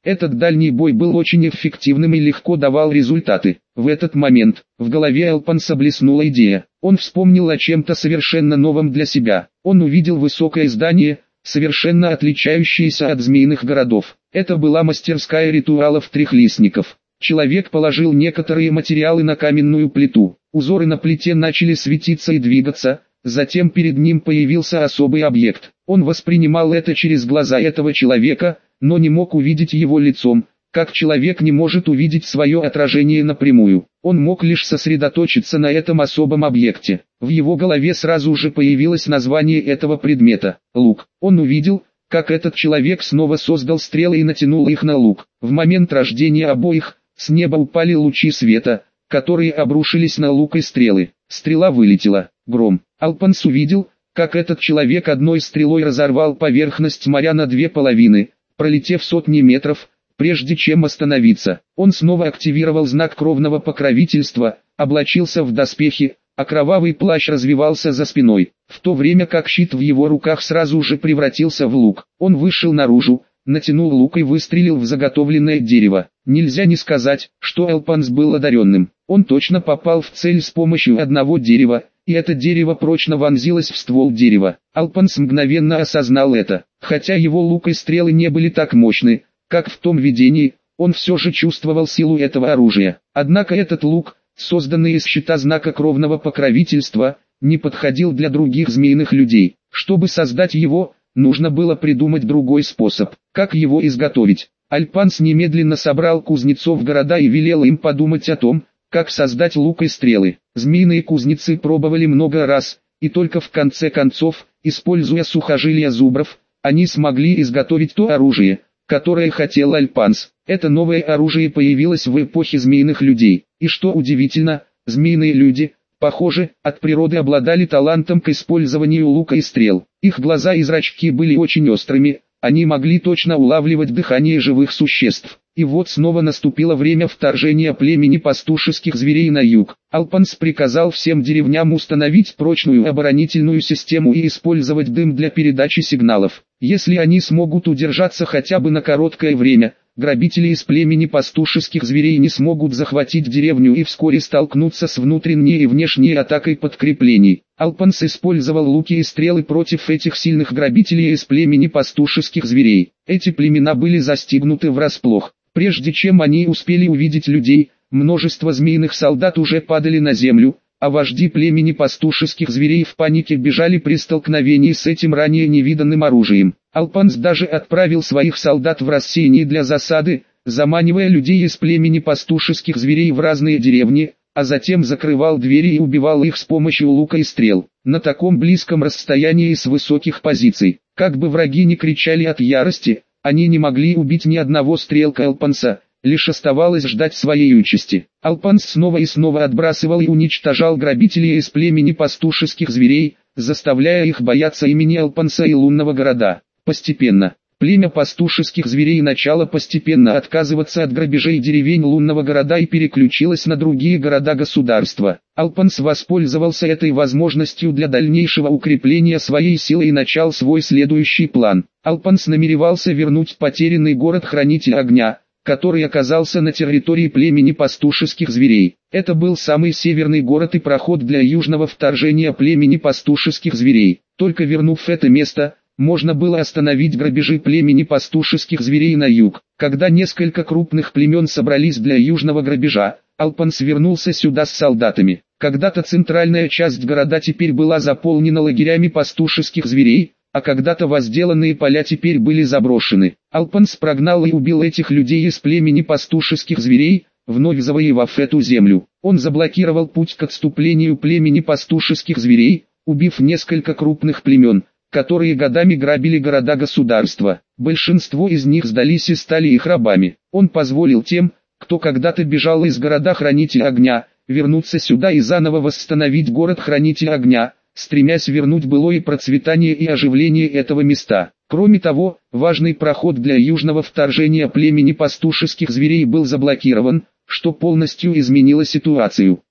Этот дальний бой был очень эффективным и легко давал результаты. В этот момент, в голове Алпанса блеснула идея. Он вспомнил о чем-то совершенно новом для себя. Он увидел высокое здание, совершенно отличающееся от змеиных городов. Это была мастерская ритуалов трехлистников. Человек положил некоторые материалы на каменную плиту. Узоры на плите начали светиться и двигаться, затем перед ним появился особый объект. Он воспринимал это через глаза этого человека, но не мог увидеть его лицом, как человек не может увидеть свое отражение напрямую. Он мог лишь сосредоточиться на этом особом объекте. В его голове сразу же появилось название этого предмета – лук. Он увидел, как этот человек снова создал стрелы и натянул их на лук. В момент рождения обоих, с неба упали лучи света, которые обрушились на лук и стрелы. Стрела вылетела. Гром. Алпанс увидел, как этот человек одной стрелой разорвал поверхность моря на две половины, пролетев сотни метров, прежде чем остановиться. Он снова активировал знак кровного покровительства, облачился в доспехи, а кровавый плащ развивался за спиной, в то время как щит в его руках сразу же превратился в лук. Он вышел наружу, натянул лук и выстрелил в заготовленное дерево. Нельзя не сказать, что Алпанс был одаренным. Он точно попал в цель с помощью одного дерева, и это дерево прочно вонзилось в ствол дерева. Алпанс мгновенно осознал это. Хотя его лук и стрелы не были так мощны, как в том видении, он все же чувствовал силу этого оружия. Однако этот лук, созданный из щита знака кровного покровительства, не подходил для других змеиных людей. Чтобы создать его, нужно было придумать другой способ. Как его изготовить? Алпанс немедленно собрал кузнецов города и велел им подумать о том, как создать лук и стрелы. Змеиные кузнецы пробовали много раз, и только в конце концов, используя сухожилия зубров, они смогли изготовить то оружие, которое хотел Алпанс. Это новое оружие появилось в эпохе змеиных людей. И что удивительно, змеиные люди, похоже, от природы обладали талантом к использованию лука и стрел. Их глаза и зрачки были очень острыми, они могли точно улавливать дыхание живых существ. И вот снова наступило время вторжения племени пастушеских зверей на юг. Алпанс приказал всем деревням установить прочную оборонительную систему и использовать дым для передачи сигналов. Если они смогут удержаться хотя бы на короткое время, грабители из племени пастушеских зверей не смогут захватить деревню и вскоре столкнуться с внутренней и внешней атакой подкреплений. Алпанс использовал луки и стрелы против этих сильных грабителей из племени пастушеских зверей. Эти племена были застигнуты врасплох. Прежде чем они успели увидеть людей, множество змеиных солдат уже падали на землю, а вожди племени пастушеских зверей в панике бежали при столкновении с этим ранее невиданным оружием. Алпанс даже отправил своих солдат в рассеяние для засады, заманивая людей из племени пастушеских зверей в разные деревни, а затем закрывал двери и убивал их с помощью лука и стрел. На таком близком расстоянии и с высоких позиций, как бы враги не кричали от ярости, они не могли убить ни одного стрелка Алпанса, лишь оставалось ждать своей участи. Алпанс снова и снова отбрасывал и уничтожал грабителей из племени пастушеских зверей, заставляя их бояться имени Алпанса и лунного города. Постепенно, племя пастушеских зверей начало постепенно отказываться от грабежей деревень лунного города и переключилось на другие города-государства. Алпанс воспользовался этой возможностью для дальнейшего укрепления своей силы и начал свой следующий план. Алпанс намеревался вернуть потерянный город-хранитель огня, который оказался на территории племени пастушеских зверей. Это был самый северный город и проход для южного вторжения племени пастушеских зверей. Только вернув это место, можно было остановить грабежи племени пастушеских зверей на юг. Когда несколько крупных племен собрались для южного грабежа, Алпанс вернулся сюда с солдатами. Когда-то центральная часть города теперь была заполнена лагерями пастушеских зверей, а когда-то возделанные поля теперь были заброшены. Алпанс прогнал и убил этих людей из племени пастушеских зверей, вновь завоевав эту землю. Он заблокировал путь к отступлению племени пастушеских зверей, убив несколько крупных племен, которые годами грабили города-государства. Большинство из них сдались и стали их рабами. Он позволил тем, кто когда-то бежал из города-хранителя огня, вернуться сюда и заново восстановить город-хранитель огня, стремясь вернуть былое процветание и оживление этого места. Кроме того, важный проход для южного вторжения племени пастушеских зверей был заблокирован, что полностью изменило ситуацию.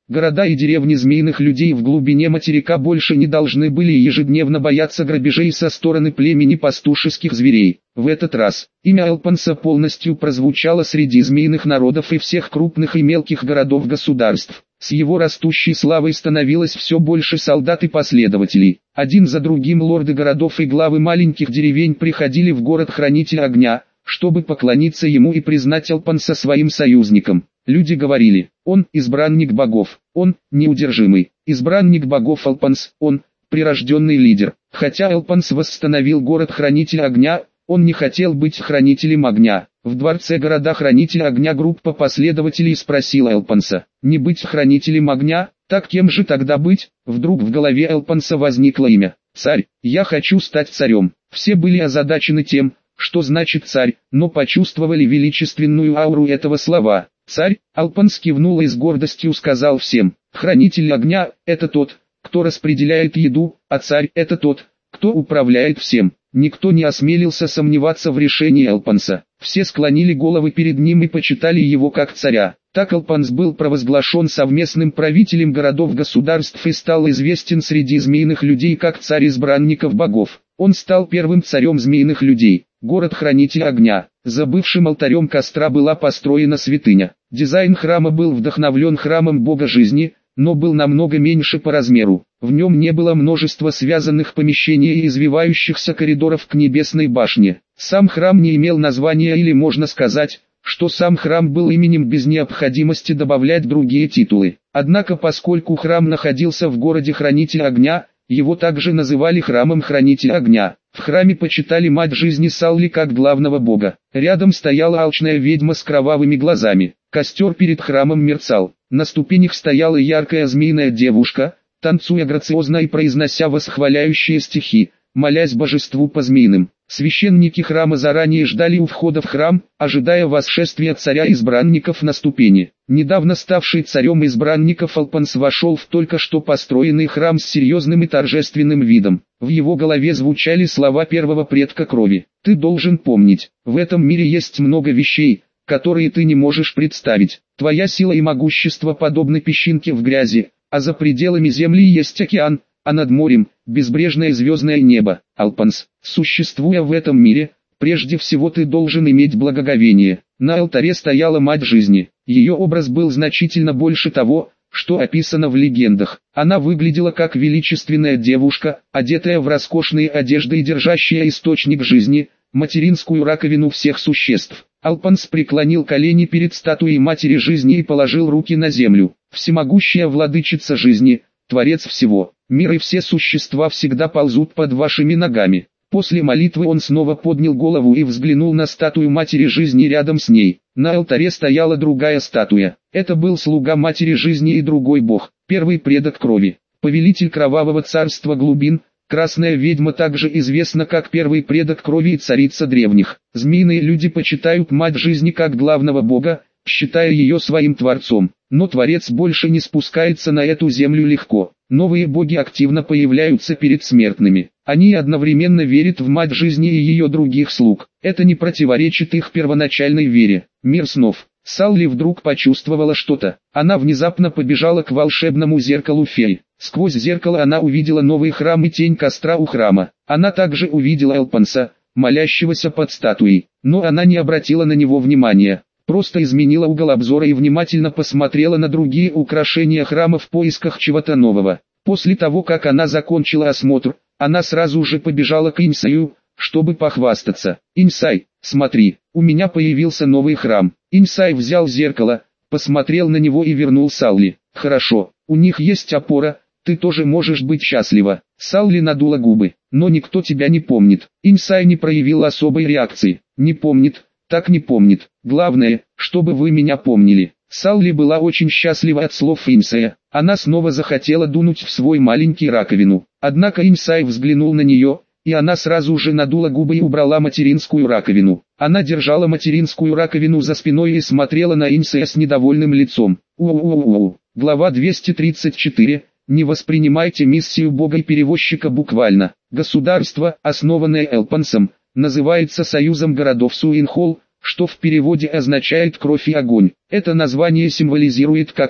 Города и деревни змеиных людей в глубине материка больше не должны были ежедневно бояться грабежей со стороны племени пастушеских зверей. В этот раз имя Элпанса полностью прозвучало среди змеиных народов и всех крупных и мелких городов-государств. С его растущей славой становилось все больше солдат и последователей. Один за другим лорды городов и главы маленьких деревень приходили в город Хранитель Огня, чтобы поклониться ему и признать Элпанса своим союзником. Люди говорили: он избранник богов, он неудержимый, избранник богов Элпанс, он прирожденный лидер. Хотя Элпанс восстановил город Хранитель Огня, он не хотел быть Хранителем Огня. В дворце города Хранителя Огня группа последователей спросила Элпанса: не быть Хранителем Огня, так кем же тогда быть? Вдруг в голове Элпанса возникло имя: царь, я хочу стать царем. Все были озадачены тем, что значит царь, но почувствовали величественную ауру этого слова. Царь, Элпанс кивнул и с гордостью сказал всем: Хранитель Огня – это тот, кто распределяет еду, а царь – это тот, кто управляет всем. Никто не осмелился сомневаться в решении Элпанса. Все склонили головы перед ним и почитали его как царя. Так Элпанс был провозглашен совместным правителем городов-государств и стал известен среди змеиных людей как царь избранников богов. Он стал первым царем змеиных людей. Город Хранитель Огня. За бывшим алтарем костра была построена святыня. Дизайн храма был вдохновлен храмом бога жизни, но был намного меньше по размеру. В нем не было множества связанных помещений и извивающихся коридоров к небесной башне. Сам храм не имел названия, или можно сказать, что сам храм был именем без необходимости добавлять другие титулы. Однако поскольку храм находился в городе Хранитель Огня, его также называли храмом Хранителя Огня. В храме почитали мать жизни Салли как главного бога. Рядом стояла алчная ведьма с кровавыми глазами. Костер перед храмом мерцал. На ступенях стояла яркая змеиная девушка, танцуя грациозно и произнося восхваляющие стихи, молясь божеству по змеиным. Священники храма заранее ждали у входа в храм, ожидая восшествия царя избранников на ступени. Недавно ставший царем избранников Элпанс вошел в только что построенный храм с серьезным и торжественным видом. В его голове звучали слова первого предка крови: «Ты должен помнить, в этом мире есть много вещей, которые ты не можешь представить. Твоя сила и могущество подобны песчинке в грязи, а за пределами земли есть океан, а над морем – безбрежное звездное небо. Элпанс, существуя в этом мире, прежде всего ты должен иметь благоговение». На алтаре стояла мать жизни. Ее образ был значительно больше того, что описано в легендах. Она выглядела как величественная девушка, одетая в роскошные одежды и держащая источник жизни, материнскую раковину всех существ. Элпанс преклонил колени перед статуей матери жизни и положил руки на землю. Всемогущая владычица жизни, Творец всего, мир и все существа всегда ползут под вашими ногами. После молитвы он снова поднял голову и взглянул на статую матери жизни рядом с ней. На алтаре стояла другая статуя. Это был слуга матери жизни и другой бог, первый предок крови, повелитель кровавого царства глубин. Красная ведьма также известна как первый предок крови и царица древних. Змеиные люди почитают мать жизни как главного бога, считая ее своим творцом. Но Творец больше не спускается на эту землю легко. Новые боги активно появляются перед смертными. Они одновременно верят в мать жизни и ее других слуг. Это не противоречит их первоначальной вере. Мир снов. Салли вдруг почувствовала что-то. Она внезапно побежала к волшебному зеркалу феи. Сквозь зеркало она увидела новый храм и тень костра у храма. Она также увидела Элпанса, молящегося под статуей. Но она не обратила на него внимания. Просто изменила угол обзора и внимательно посмотрела на другие украшения храма в поисках чего-то нового. После того, как она закончила осмотр, она сразу же побежала к Инсаю, чтобы похвастаться. «Инсай, смотри, у меня появился новый храм». Инсай взял зеркало, посмотрел на него и вернул Салли. «Хорошо, у них есть опора, ты тоже можешь быть счастлива». Салли надула губы. «Но никто тебя не помнит». Инсай не проявил особой реакции. «Не помнит, так не помнит. Главное, чтобы вы меня помнили». Салли была очень счастлива от слов Инсая. Она снова захотела дунуть в свой маленький раковину. Однако Инсай взглянул на нее, и она сразу же надула губы и убрала материнскую раковину. Она держала материнскую раковину за спиной и смотрела на Инсая с недовольным лицом. У-у-у-у. Глава двести тридцать четыре. Не воспринимайте миссию Бога и перевозчика буквально. Государство, основанное Элпансом, называется Союзом городов Суинхолл, что в переводе означает «кровь и огонь». Это название символизирует как то,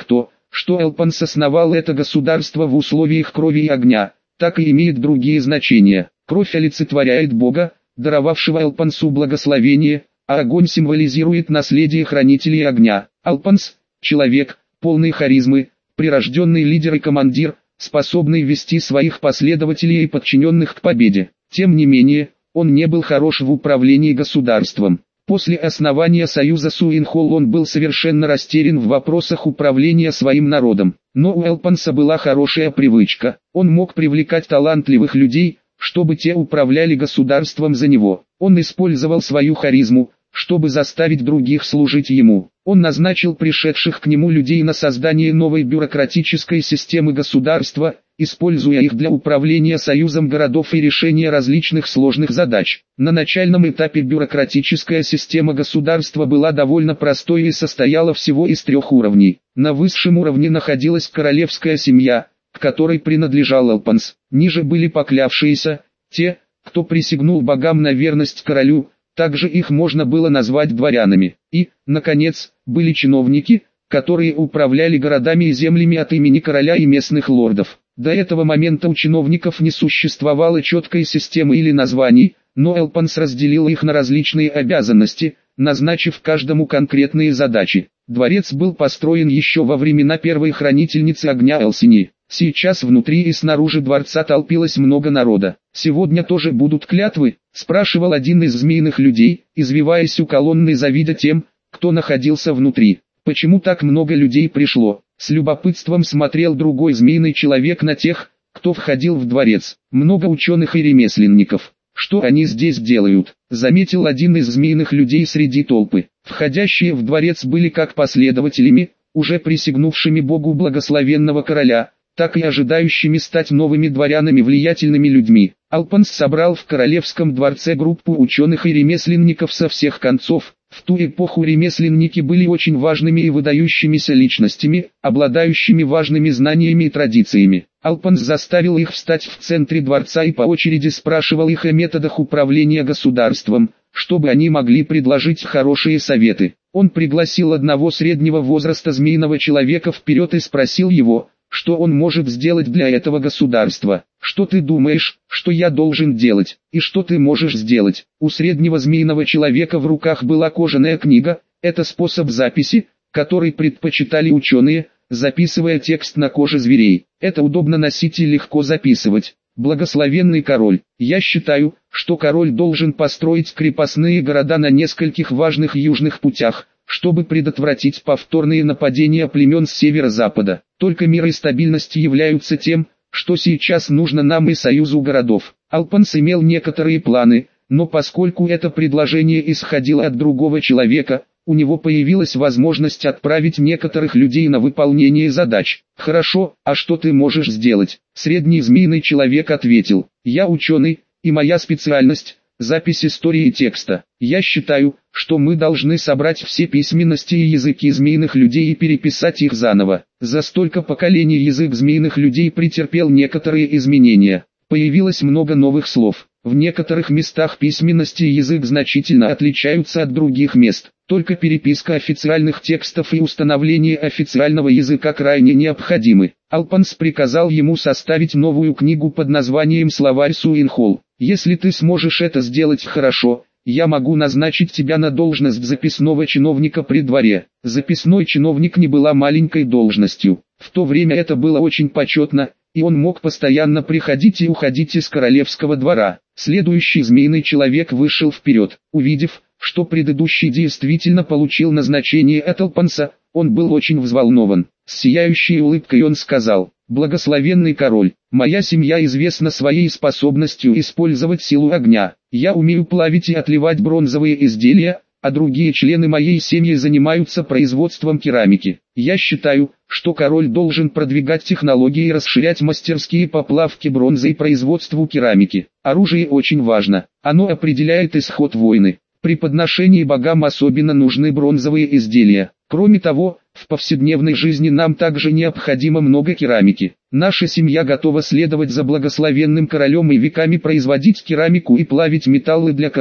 что Элпанс основал это государство в условиях крови и огня, так и имеет другие значения. Кровь олицетворяет Бога, даровавшего Элпансу благословение, а огонь символизирует наследие хранителей огня. Элпанс – человек, полный харизмы, прирожденный лидер и командир, способный вести своих последователей и подчиненных к победе. Тем не менее, он не был хорош в управлении государством. После основания союза Суинхол он был совершенно растерян в вопросах управления своим народом. Но у Элпанса была хорошая привычка. Он мог привлекать талантливых людей, чтобы те управляли государством за него. Он использовал свою харизму, чтобы заставить других служить ему. Он назначил пришедших к нему людей на создание новой бюрократической системы государства, используя их для управления союзом городов и решения различных сложных задач. На начальном этапе бюрократическая система государства была довольно простой и состояла всего из трех уровней. На высшем уровне находилась королевская семья, к которой принадлежал Элпанс. Ниже были поклявшиеся, те, кто присягнул богам на верность королю, также их можно было назвать дворянами. И, наконец, были чиновники, которые управляли городами и землями от имени короля и местных лордов. До этого момента у чиновников не существовало четкой системы или названий, но Элпанс разделил их на различные обязанности, назначив каждому конкретные задачи. Дворец был построен еще во времена первой хранительницы огня Элсини. Сейчас внутри и снаружи дворца толпилось много народа. «Сегодня тоже будут клятвы?» – спрашивал один из змеиных людей, извиваясь у колонны завидя тем, кто находился внутри. «Почему так много людей пришло?» С любопытством смотрел другой змеиный человек на тех, кто входил в дворец. «Много ученых и ремесленников. Что они здесь делают?» – заметил один из змеиных людей среди толпы. Входящие в дворец были как последователями, уже присягнувшими Богу благословенного короля, так и ожидающими стать новыми дворянами влиятельными людьми. Элпанс собрал в королевском дворце группу ученых и ремесленников со всех концов. В ту эпоху ремесленники были очень важными и выдающимися личностями, обладающими важными знаниями и традициями. Элпанс заставил их встать в центре дворца и по очереди спрашивал их о методах управления государством, чтобы они могли предложить хорошие советы. Он пригласил одного среднего возраста змеиного человека вперед и спросил его, что он может сделать для этого государства. «Что ты думаешь, что я должен делать, и что ты можешь сделать?» У среднего змеиного человека в руках была кожаная книга, это способ записи, который предпочитали ученые, записывая текст на коже зверей. Это удобно носить и легко записывать. Благословенный король, я считаю, что король должен построить крепостные города на нескольких важных южных путях, чтобы предотвратить повторные нападения племен с северо-запада. Только мир и стабильность являются тем, что сейчас нужно нам и союзу городов. Элпанс имел некоторые планы, но поскольку это предложение исходило от другого человека, у него появилась возможность отправить некоторых людей на выполнение задач. «Хорошо, а что ты можешь сделать?» Средний змеиный человек ответил: «Я ученый, и моя специальность – запись истории текста. Я считаю, что мы должны собрать все письменности и языки змеиных людей и переписать их заново. За столько поколений язык змеиных людей претерпел некоторые изменения. Появилось много новых слов. В некоторых местах письменности и язык значительно отличаются от других мест. Только переписка официальных текстов и установление официального языка крайне необходимы». Элпанс приказал ему составить новую книгу под названием «Словарь Суинхол». «Если ты сможешь это сделать хорошо, я могу назначить тебя на должность записного чиновника при дворе». Записной чиновник не была маленькой должностью. В то время это было очень почетно, и он мог постоянно приходить и уходить из королевского двора. Следующий змеиный человек вышел вперед. Увидев, что предыдущий действительно получил назначение от Элпанса, он был очень взволнован. С сияющей улыбкой он сказал: «Благословенный король, моя семья известна своей способностью использовать силу огня. Я умею плавить и отливать бронзовые изделия, а другие члены моей семьи занимаются производством керамики. Я считаю, что король должен продвигать технологии и расширять мастерские по плавке бронзы и производству керамики. Оружие очень важно, оно определяет исход войны. При подношении богам особенно нужны бронзовые изделия. Кроме того, в повседневной жизни нам также необходимо много керамики. Наша семья готова следовать за благословенным королем и веками производить керамику и плавить металлы для короля.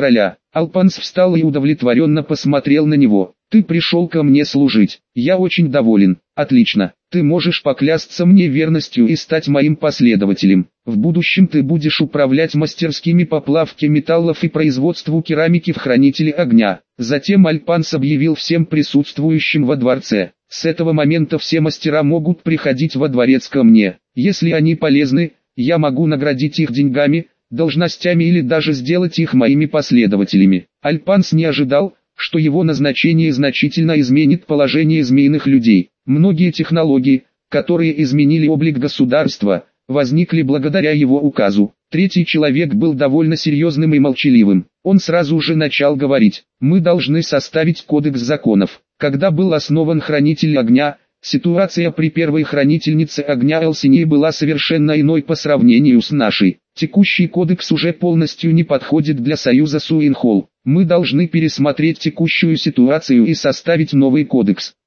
Алпанс встал и удовлетворенно посмотрел на него. «Ты пришел ко мне служить. Я очень доволен. Отлично. Ты можешь поклясться мне верностью и стать моим последователем. В будущем ты будешь управлять мастерскими по плавке металлов и производству керамики в Хранителе Огня». Затем Алпанс объявил всем присутствующим во дворце: «С этого момента все мастера могут приходить во дворец ко мне. Если они полезны, я могу наградить их деньгами, должностями или даже сделать их моими последователями». Алпанс не ожидал, что его назначение значительно изменит положение змеиных людей. Многие технологии, которые изменили облик государства, возникли благодаря его указу. Третий человек был довольно серьезным и молчаливым. Он сразу же начал говорить: «Мы должны составить кодекс законов». Когда был основан Хранитель Огня, ситуация при первой Хранительнице Огня Элсинии была совершенно иной по сравнению с нашей. Текущий кодекс уже полностью не подходит для союза Суинхолл. Мы должны пересмотреть текущую ситуацию и составить новый кодекс.